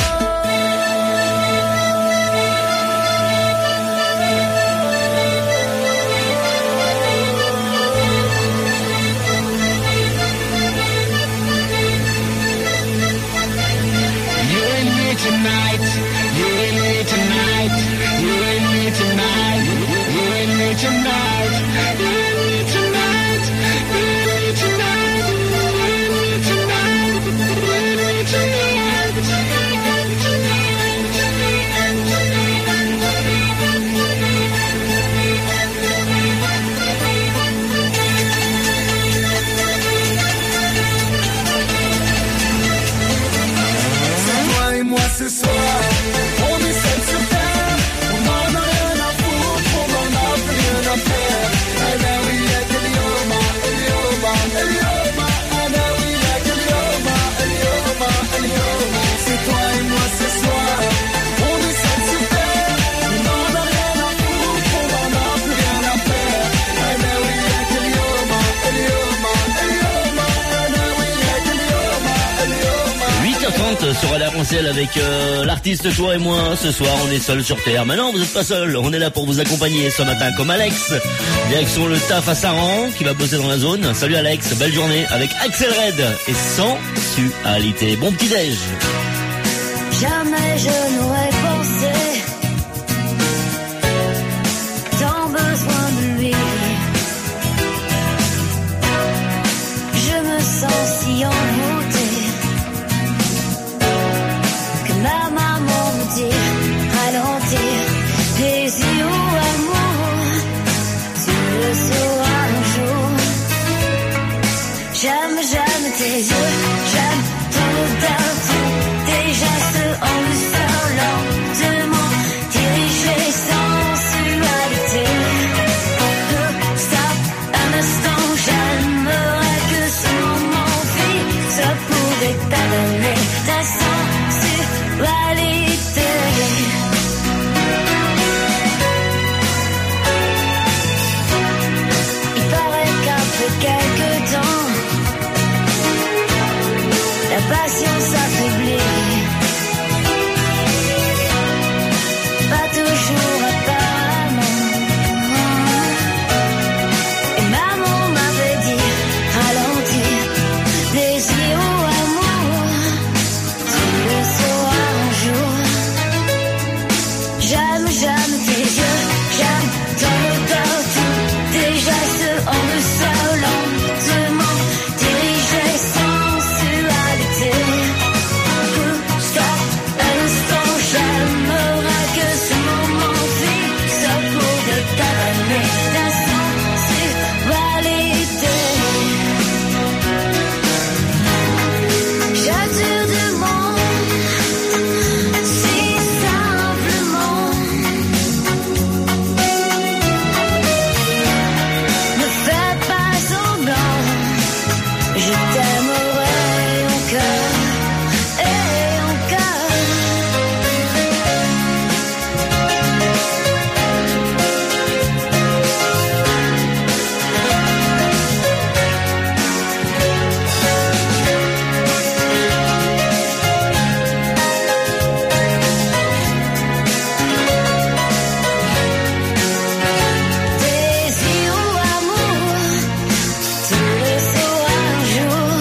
You and me tonight, you and me tonight, you and me tonight, you and me tonight, you and me tonight, you and me tonight, you and me tonight, you and me tonight. 8h30 sur Radio Arc-en-Ciel avec l'artiste Toi et moi. Ce soir, on est seul sur Terre. Mais non, vous n'êtes pas seul. On est là pour vous accompagner ce matin, comme Alex. Direction le taf à Saran, qui va bosser dans la zone. Salut Alex, belle journée avec Axel Red et sensualité. Bon petit déj. Jamais je n'aurais pensé tant besoin de lui. Je me sens si envoûtée que ma maman me dit ralentir. Désir ou amour, tu le sauras un jour. J'aime tes yeux, j'aime ton odeur, tes gestes en douceur, lentement dirigés, sensualité. Stop un instant, j'aimerais que ce moment fixe pouvait t'amener ta sensualité. Il paraît qu'après quelques temps, la passion s'affaiblit. Pas toujours apparemment. Et maman m'avait dit ralentir. Désir ou amour, tu le sauras un jour. J'aime tes yeux, j'aime ton odeur, tous tes gestes en douceur, lentement dirigés, sensualité. Stop un instant, j'aimerais que ce moment fixe pouvait t'amener ta sensualité. Je te demande si simplement, ne fais pas semblant, je t'aimerai encore et encore. Désir ou amour, tu le sauras un jour.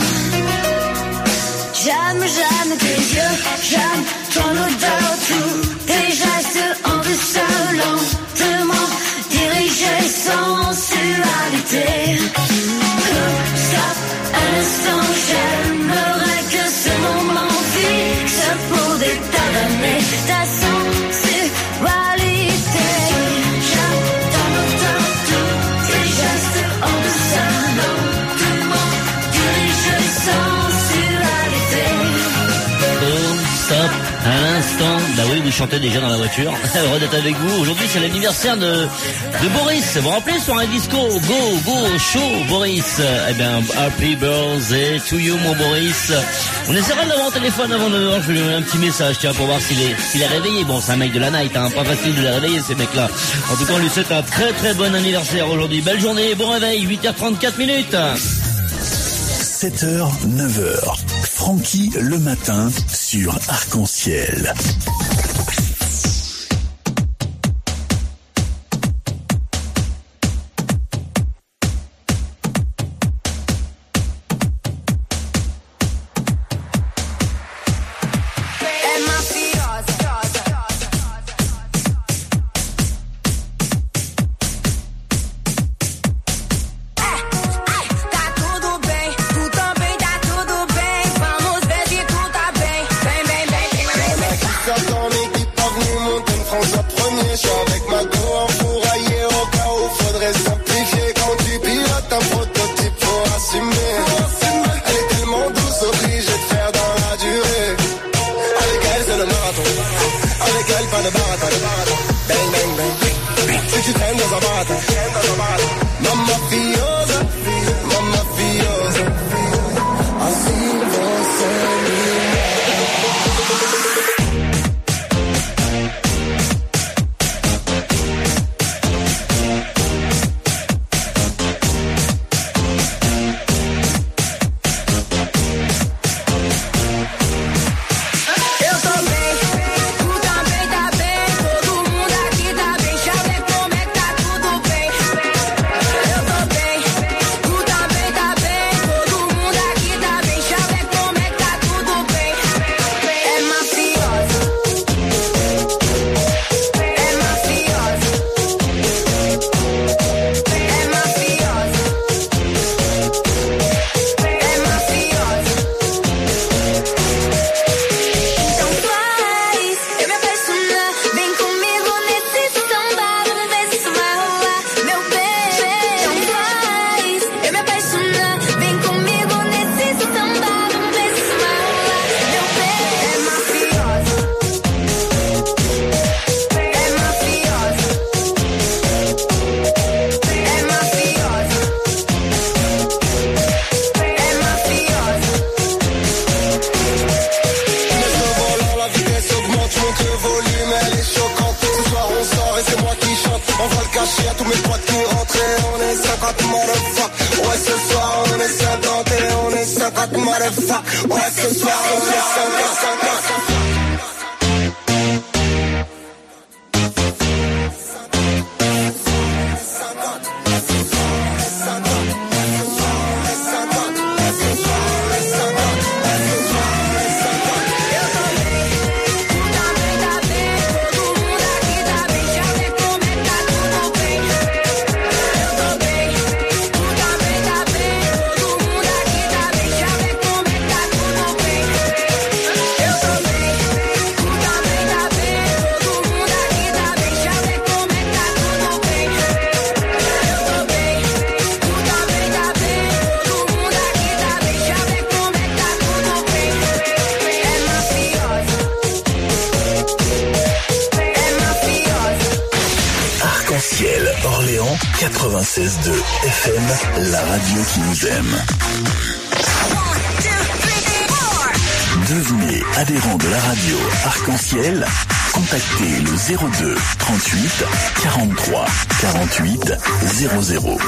J'aime tes yeux, j'aime ton odeur, tous tes gestes en douceur, lentement dirigés, sensualité. Stop un instant, j'aimerais que ce moment fixe pouvait t'amener ta sensualité. J'aime ton odeur, tous tes gestes en douceur, lentement dirigés, sensualité. Stop un instant. Bah oui, vous chantez déjà dans la voiture. Heureux d'être avec vous. Aujourd'hui, c'est l'anniversaire de Boris. Vous vous rappelez sur un disco Go Show, Boris. Eh bien, happy birthday to you, mon Boris. On essaiera de l'avoir au téléphone avant 9h. Je vais lui envoyer un petit message, tiens, pour voir s'il est réveillé. Bon, c'est un mec de la night, hein. Pas facile de les réveiller, ces mecs-là. En tout cas, on lui souhaite un très très bon anniversaire aujourd'hui. Belle journée, bon réveil, 8h34 minutes. 7h, 9h. Francky le matin sur Arc-en-Ciel. Tá tudo bem, tu também tá tudo bem. Vamos ver se tu tá bem. Bem, bem, bem, bem, bem, bem. J'attends l'équipe pas venue monter François premier. Je suis avec ma go enfouraillé au cas où faudrait simplifier. Quand tu pilotes un prototype faut assumer. Elle est tellement douce, obligée de faire dans la durée. Avec elle c'est le marathon. Avec elle pas de baratin. Bang bang bang. Si tu traînes dans un baratin. Mamma fiosa, mamma fiosa. Assim você me 50, motherfucker. Ouais, ce soir on est 50. Orléans 96.2 FM, la radio qui nous aime. Devenez adhérent de la radio Arc-en-Ciel. Contactez le 02 38 43 48 00.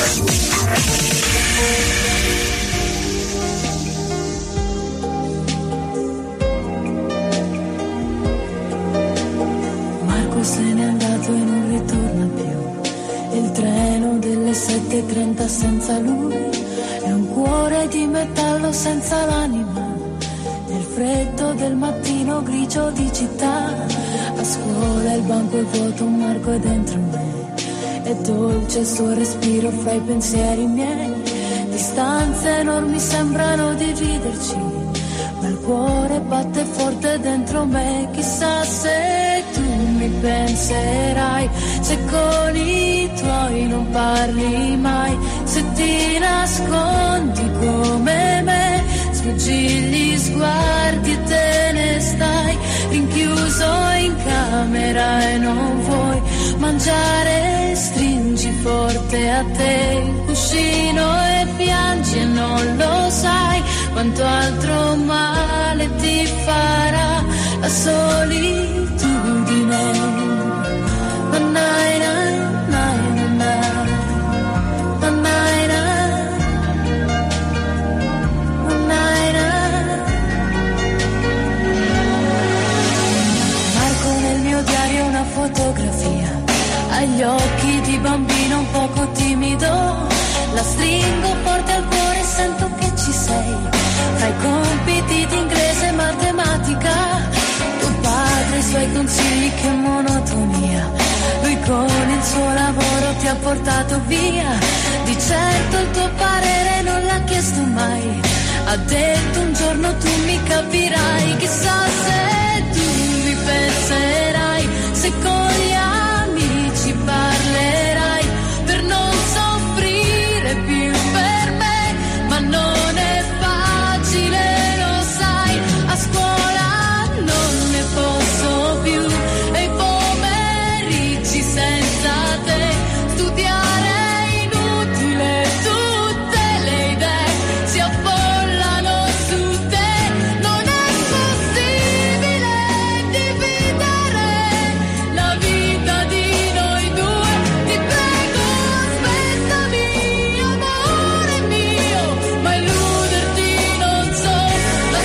Marco se n'è andato e non ritorna più. Il treno delle 7:30 senza lui è un cuore di metallo senza l'anima. Nel freddo del mattino grigio di città, a scuola il banco è vuoto, Marco è dentro me. È dolce il suo respiro fra i pensieri miei. Distanze enormi sembrano dividerci, ma il cuore batte forte dentro me. Chissà se tu mi penserai, se con i tuoi non parli mai, se ti nascondi come me, sfuggi gli sguardi e te ne stai rinchiuso in camera e non vuoi mangiare, stringi forte a te il cuscino e piangi e non lo sai quanto altro male ti farà la solitudine. Fotografia, agli occhi di bambino un poco timido, la stringo forte al cuore e sento che ci sei, fra i compiti di inglese e matematica, tuo padre e i suoi consigli, che monotonia, lui con il suo lavoro ti ha portato via, di certo il tuo parere non l'ha chiesto mai, ha detto un giorno tu mi capirai, chissà se tu mi penserai, se con gli amici parlerai, per non soffrire più per me, ma non è facile, lo sai, a scuola non ne posso più, e i pomeriggi senza te, studiare è inutile, tutte le idee si affollano su te, non è possibile dividere la vita di noi due, ti prego aspettami amore mio, ma illuderti non so, la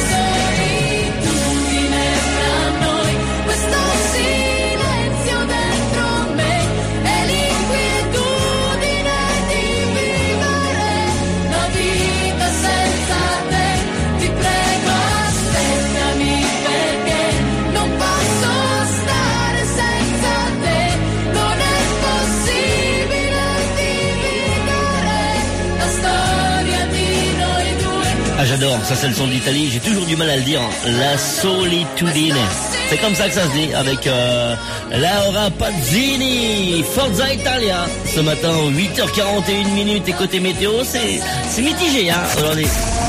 solitudine fra noi, questo silenzio dentro me, è l'inquietudine di vivere la vita senza te, ti prego aspettami perché non posso stare senza te, non è possibile dividere la storia di noi due. Ah, j'adore, ça c'est le son d'Italie, j'ai toujours du mal à le dire, la solitudine. C'est comme ça que ça se dit, avec Laura Pazzini, Forza Italia. Ce matin, 8h41 et côté météo, c'est mitigé, hein, aujourd'hui.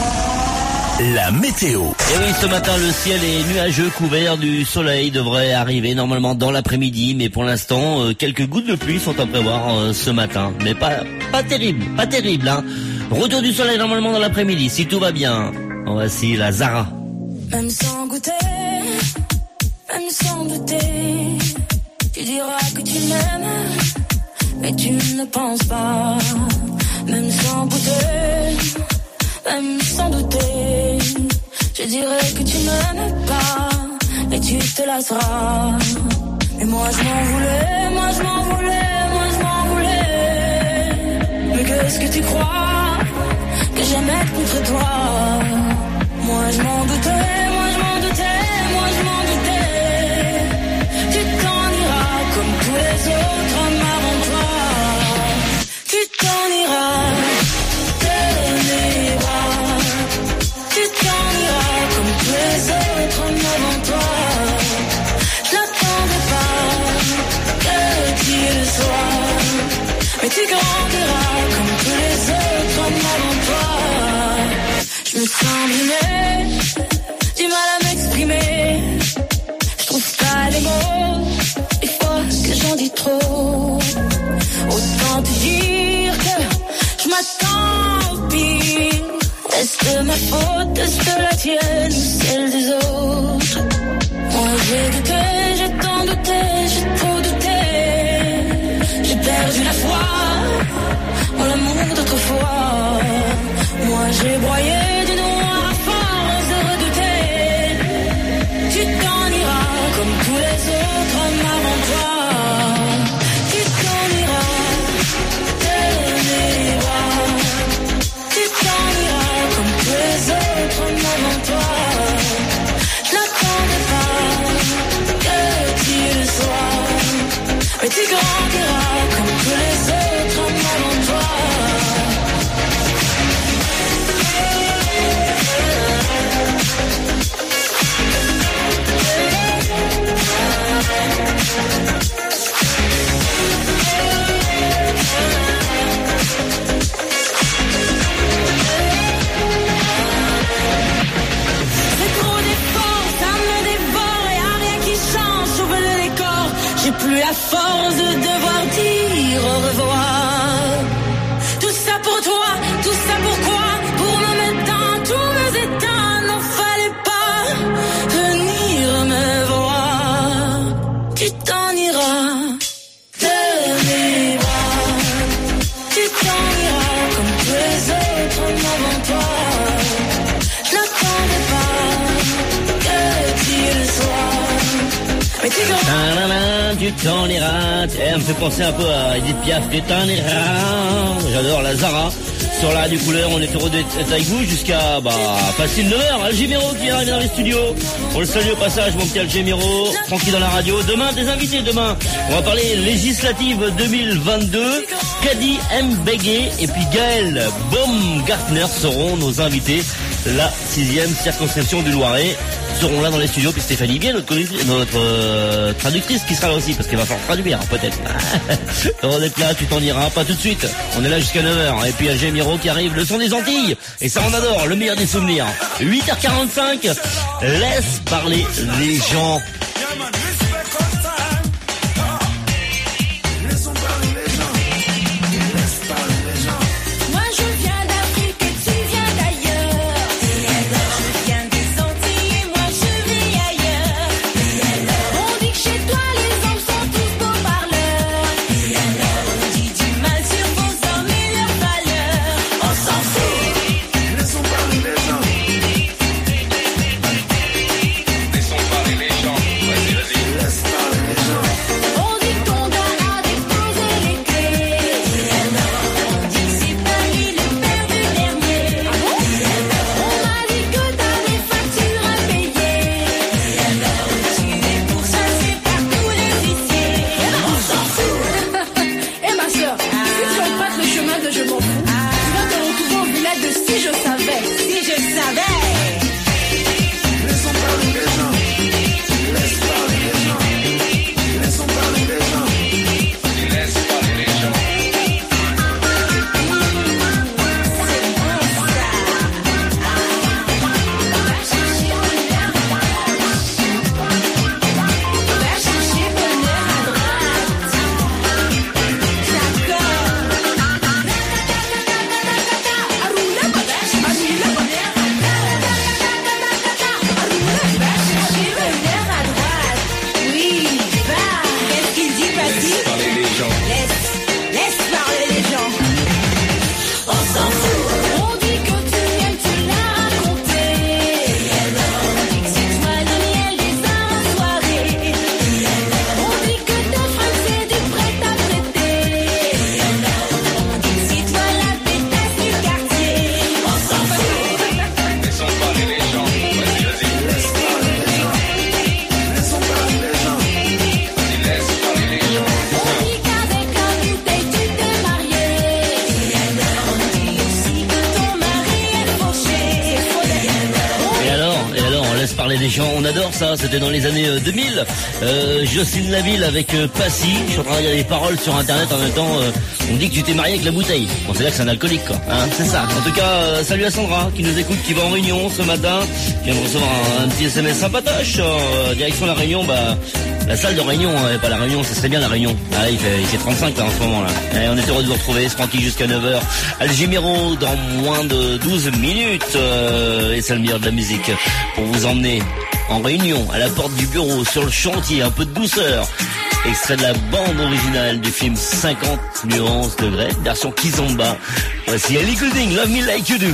La météo. Et oui, ce matin, le ciel est nuageux, couvert du soleil, devrait arriver normalement dans l'après-midi, mais pour l'instant, quelques gouttes de pluie sont à prévoir ce matin. Mais pas terrible, hein. Retour du soleil normalement dans l'après-midi, si tout va bien. Voici la Zara. Même sans goûter, même sans douter, tu diras que tu m'aimes, mais tu ne penses pas. Même sans goûter, même sans douter. Je dirais que tu m'aimes pas et tu te lasseras. Mais moi je m'en voulais, moi je m'en voulais, moi je m'en voulais. Mais qu'est-ce que tu crois que j'aimais contre toi? Moi je m'en doutais, moi je m'en doutais, moi je m'en doutais. Tu t'en iras comme tous les autres hommes avant toi. Tu t'en iras de mes bras. Tu t'en iras comme tous les autres hommes avant toi. Je n'attendais pas que tu le sois, mais tu grandiras comme tous les autres hommes avant toi. Je me sens brûlée, du mal à m'exprimer. Je trouve pas les mots, des fois que j'en dis trop. Autant te dire que je m'attends au pire. Est-ce de ma faute, est-ce de la tienne ou celle des autres? Moi j'ai douté, j'ai tant douté, j'ai trop douté. J'ai perdu la foi en l'amour d'autrefois. Moi j'ai broyé du noir à force de redouter. Tu t'en iras comme tous les autres hommes avant toi. Tu t'en iras de mes bras. Tu t'en iras comme tous les autres hommes avant toi. Je n'attendais pas que tu le sois, mais tu grandiras comme tous les autres hommes avant toi. J'ai plus la force de devoir dire au revoir. Tout ça pour toi, tout ça pourquoi? Pour me mettre dans tous mes états, n'en fallait pas venir me voir. Tu t'en iras de mes bras. Tu t'en iras comme tous les autres hommes avant toi. Je n'attendais pas que tu le sois, mais tu tu t'en iras. Elle me fait penser un peu à Edith Piaf. Tu t'en iras. J'adore la Zara. Sur la radio couleur, on est heureux d'être avec vous jusqu'à facile 9h. Algémiro qui arrive dans les studios. On le salue au passage, mon petit Algémiro. Tranquille dans la radio. Demain, des invités. Demain, on va parler législative 2022. Kadi Mbege et puis Gaël Baumgartner seront nos invités. La 6e circonscription du Loiret seront là dans les studios, puis Stéphanie Bien, notre traductrice qui sera là aussi, parce qu'elle va falloir traduire, peut-être. On est là, tu t'en iras, pas tout de suite. On est là jusqu'à 9h. Et puis Algémiro qui arrive, le son des Antilles. Et ça, on adore, le meilleur des souvenirs. 8h45, laisse parler les gens. Laissons parler les gens. laisse parler des gens, on adore ça, c'était dans les années 2000. Jocelyne Laville avec Passy, je suis en train de regarder les paroles sur internet en même temps, on dit que tu t'es marié avec la bouteille. Bon, c'est là que c'est un alcoolique quoi, hein, c'est ça. En tout cas, salut à Sandra qui nous écoute, qui va en réunion ce matin, qui vient de recevoir un petit SMS sympatoche, direction la Réunion, la salle de Réunion, pas la Réunion, ça serait bien la Réunion. Ah, il fait 35 là en ce moment là. Et on est heureux de vous retrouver, c'est Francky jusqu'à 9h. Algémiro dans moins de 12 minutes, et c'est le meilleur de la musique pour vous emmener en réunion, à la porte du bureau, sur le chantier, un peu de douceur. Extrait de la bande originale du film 50 nuances degrés, version Kizomba. Voici Ellie Goulding, Love Me Like You Do.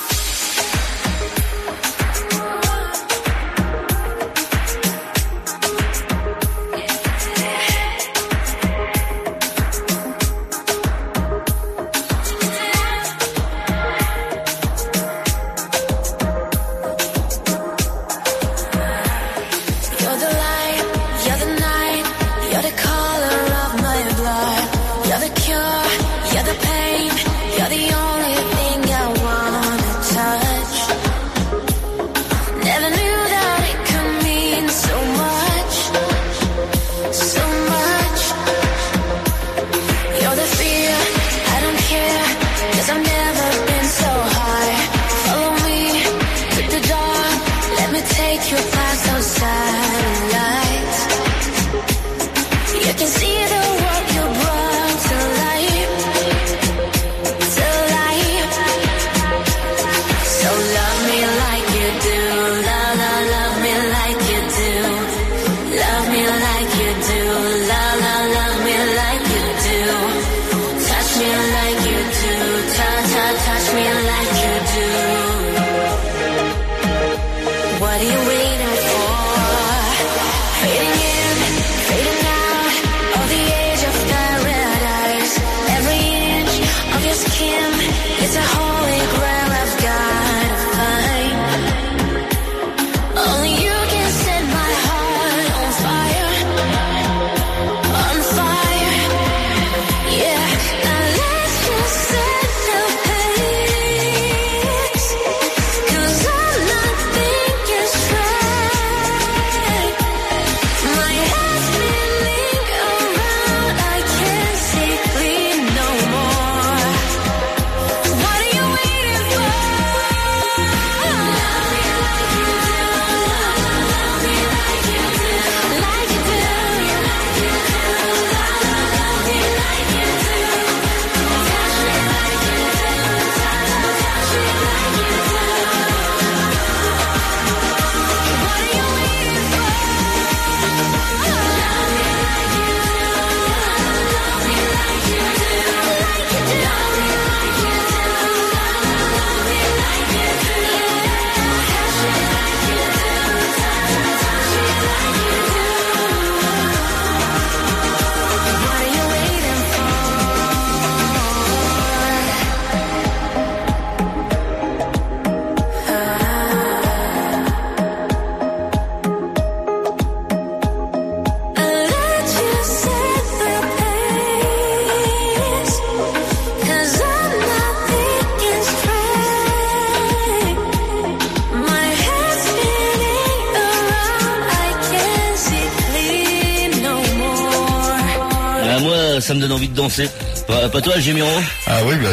Ça me donne envie de danser. Pas toi, Algémiro? Ah oui, bah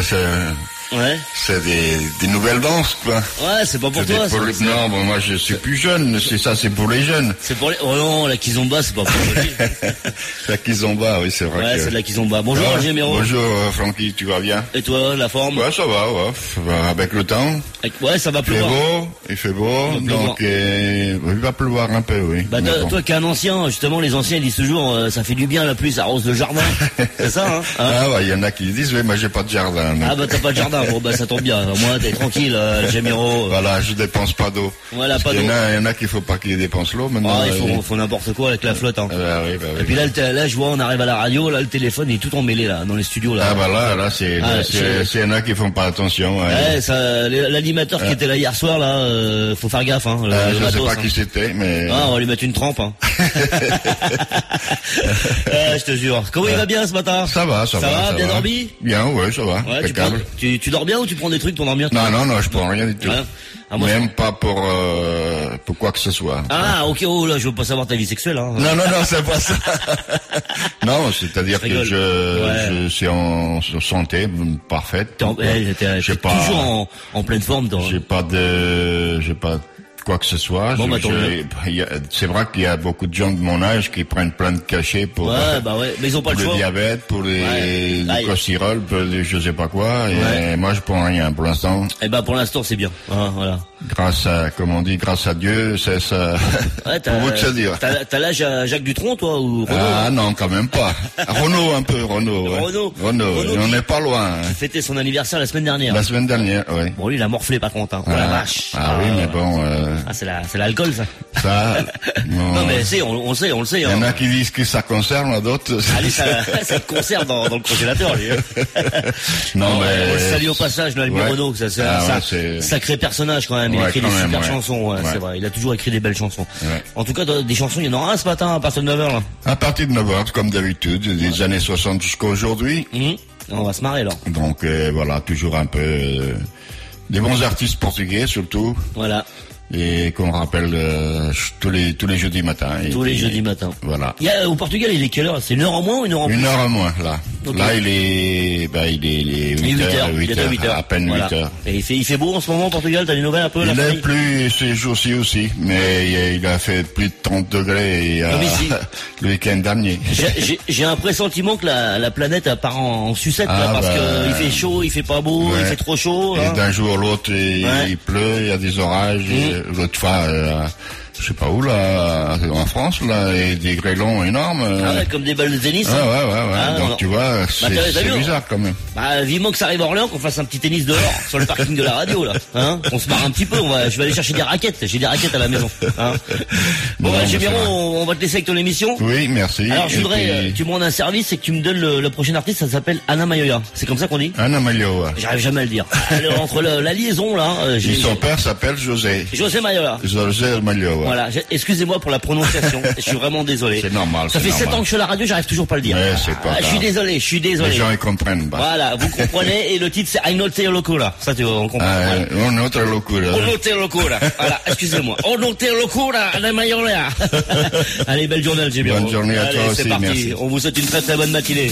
c'est des nouvelles danses, quoi. Ouais, c'est pas pour toi. Non, bon, moi je suis plus jeune, c'est pour les jeunes. C'est pour les... Oh non, la kizomba, c'est pas pour les La kizomba, oui, c'est vrai. Ouais, c'est de la kizomba. Bonjour, Algémiro. Bonjour, Francky, tu vas bien? Et toi, la forme? Ouais, ça va, avec le temps. Ouais, ça va pleuvoir. Il fait beau, donc il va pleuvoir un peu, oui. Bah toi qui es un ancien, justement, les anciens ils disent toujours ça fait du bien la pluie, ça arrose le jardin. C'est ça, hein? Ah ouais, il y en a qui disent, oui, moi j'ai pas de jardin. Donc. Ah bah t'as pas de jardin, bon bah ça tombe bien, au moins t'es tranquille, Algémiro. Voilà, je dépense pas d'eau. Voilà, pas d'eau. Il y en a qu'il faut pas qu'ils dépensent l'eau maintenant. Ah, il faut n'importe quoi avec la flotte, hein. Oui. Et puis là je vois, on arrive à la radio, là le téléphone il est tout emmêlé là, dans les studios là. Ah bah là c'est il y en a qui font pas attention. Ouais, ça, l'animateur qui était là hier soir là, faut faire gaffe, hein. Je sais pas qui c'était, mais. Ah, on va lui mettre une trempe, hein. Je te jure. Comment il va bien ce matin? Ça va. Ça va, bien dormi? Bien, ouais, ça va. Ouais, tu dors bien ou tu prends des trucs pour dormir? Non, je prends rien du tout. Ouais. Ah, même pas pour quoi que ce soit. Ah, ok, oh là, je veux pas savoir ta vie sexuelle, hein. Non, c'est pas ça. Non, c'est-à-dire que je suis en santé parfaite. J'ai pas toujours en pleine forme. J'ai pas quoi que ce soit. Bon, c'est vrai qu'il y a beaucoup de gens de mon âge qui prennent plein de cachets pour, mais ils ont pas le choix. Le diabète, pour les glycérol, pour les je sais pas quoi. Et moi, je prends rien pour l'instant. Eh ben, pour l'instant, c'est bien. Voilà. Grâce à Dieu, c'est ça. Ouais, pour vous de se dire. T'as l'âge à Jacques Dutronc, toi, ou Renaud? Ah, non, quand même pas. Renaud, un peu, Renaud. On n'est pas loin. Il fêtait son anniversaire la semaine dernière. La semaine dernière, oui. Bon, lui, il a morflé, par contre, hein. Oh la vache. Ah oui, mais bon, c'est l'alcool, ça. Ça, non, mais on le sait. Il y en a qui disent que ça conserve, d'autres. Allez, ça te conserve dans le congélateur, lui. Non, mais. On salue au passage, Noël Renaud, c'est un sacré personnage, quand même. Il a écrit des super chansons, c'est vrai. Il a toujours écrit des belles chansons. Ouais. En tout cas, des chansons, il y en aura un ce matin, à partir de 9h, là. À partir de 9h, comme d'habitude, des années 60 jusqu'à aujourd'hui. On va se marrer, là. Donc, voilà, toujours un peu, des bons artistes portugais, surtout. Voilà. Et qu'on rappelle tous les jeudis matins. Tous les jeudis matins. Voilà. Au Portugal, il est quelle heure? C'est 1 heure en moins ou 1 heure en plus? 1 heure en moins, là. Okay. Là, il est 8 heures, à peine 8 heures. Et il fait beau en ce moment au Portugal, t'as des nouvelles un peu? Il a plu ces jours-ci aussi, mais il a fait plus de 30 degrés le week-end dernier. J'ai un pressentiment que la planète part en sucette, là, parce que il fait chaud, il fait pas beau, il fait trop chaud. Et d'un jour à l'autre, il pleut, il y a des orages. L'autre fois, je sais pas où, là, en France, là, et des grêlons énormes. Comme des balles de tennis. Ouais. Donc, tu vois, c'est bizarre, quand même. Vivement que ça arrive à Orléans, qu'on fasse un petit tennis dehors, sur le parking de la radio, là. On se marre un petit peu, je vais aller chercher des raquettes. J'ai des raquettes à la maison. Bon, Gémiron, on va te laisser avec ton émission. Oui, merci. Alors, je voudrais, tu me rends un service, et que tu me donnes le prochain artiste, ça s'appelle Ana Mayoya. C'est comme ça qu'on dit? Ana Mayoya. J'arrive jamais à le dire. Alors, entre la liaison, là, son père s'appelle José. José Mayoya. José Mayoya. Voilà, excusez-moi pour la prononciation, je suis vraiment désolé. C'est normal. Ça fait 7 ans que je suis à la radio, j'arrive toujours pas à le dire. Ouais, c'est pas grave. Je suis désolé. Les gens ils comprennent pas. Voilà, vous comprenez, et le titre c'est I Note Locura. Ça on comprend. On note locura. On note locura. Voilà, excusez-moi. On note locura, la Mayoya. Allez, belle journée, Gémiron. Bonne journée à toi aussi, c'est parti. Merci. On vous souhaite une très très bonne matinée.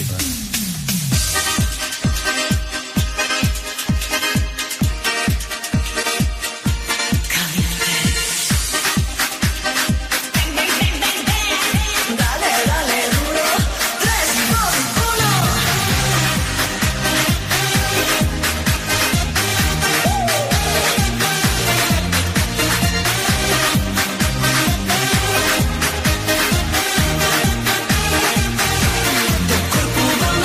Corpo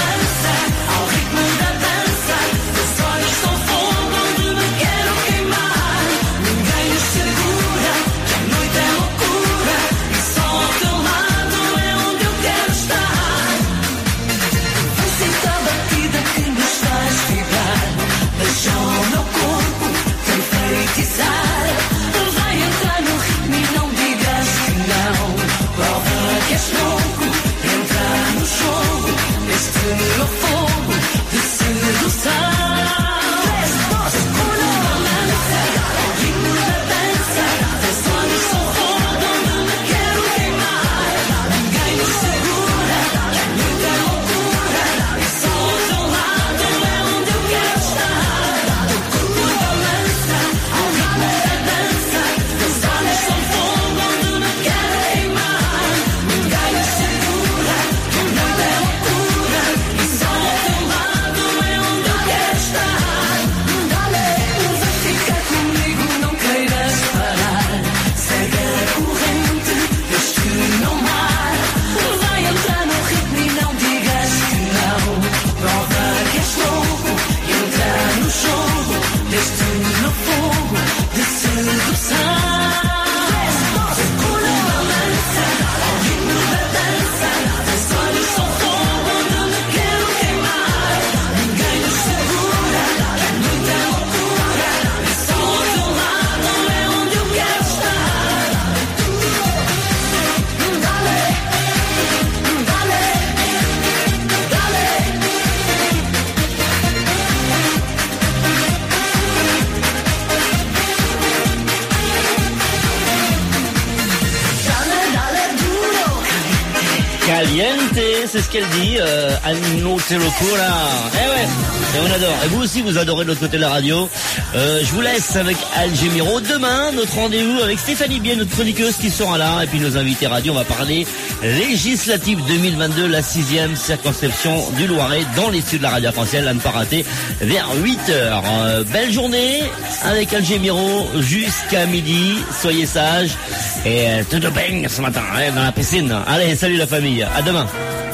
Caliente, c'est ce qu'elle dit, Anote Locura. Eh ouais, et on adore. Et vous aussi, vous adorez de l'autre côté de la radio. Je vous laisse avec Algemiro. Demain, notre rendez-vous avec Stéphanie Bien, notre chroniqueuse qui sera là. Et puis nos invités radio, on va parler législative 2022, la 6e circonscription du Loiret dans les studios de la radio française, à ne pas rater, vers 8h. Belle journée avec Algemiro jusqu'à midi. Soyez sages. Et tout de bang ce matin, dans la piscine. Allez, salut la famille. À demain.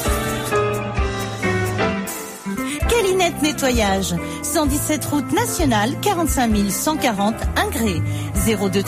Calinette Nettoyage, 117 route nationale, 45 140 Ingré, 02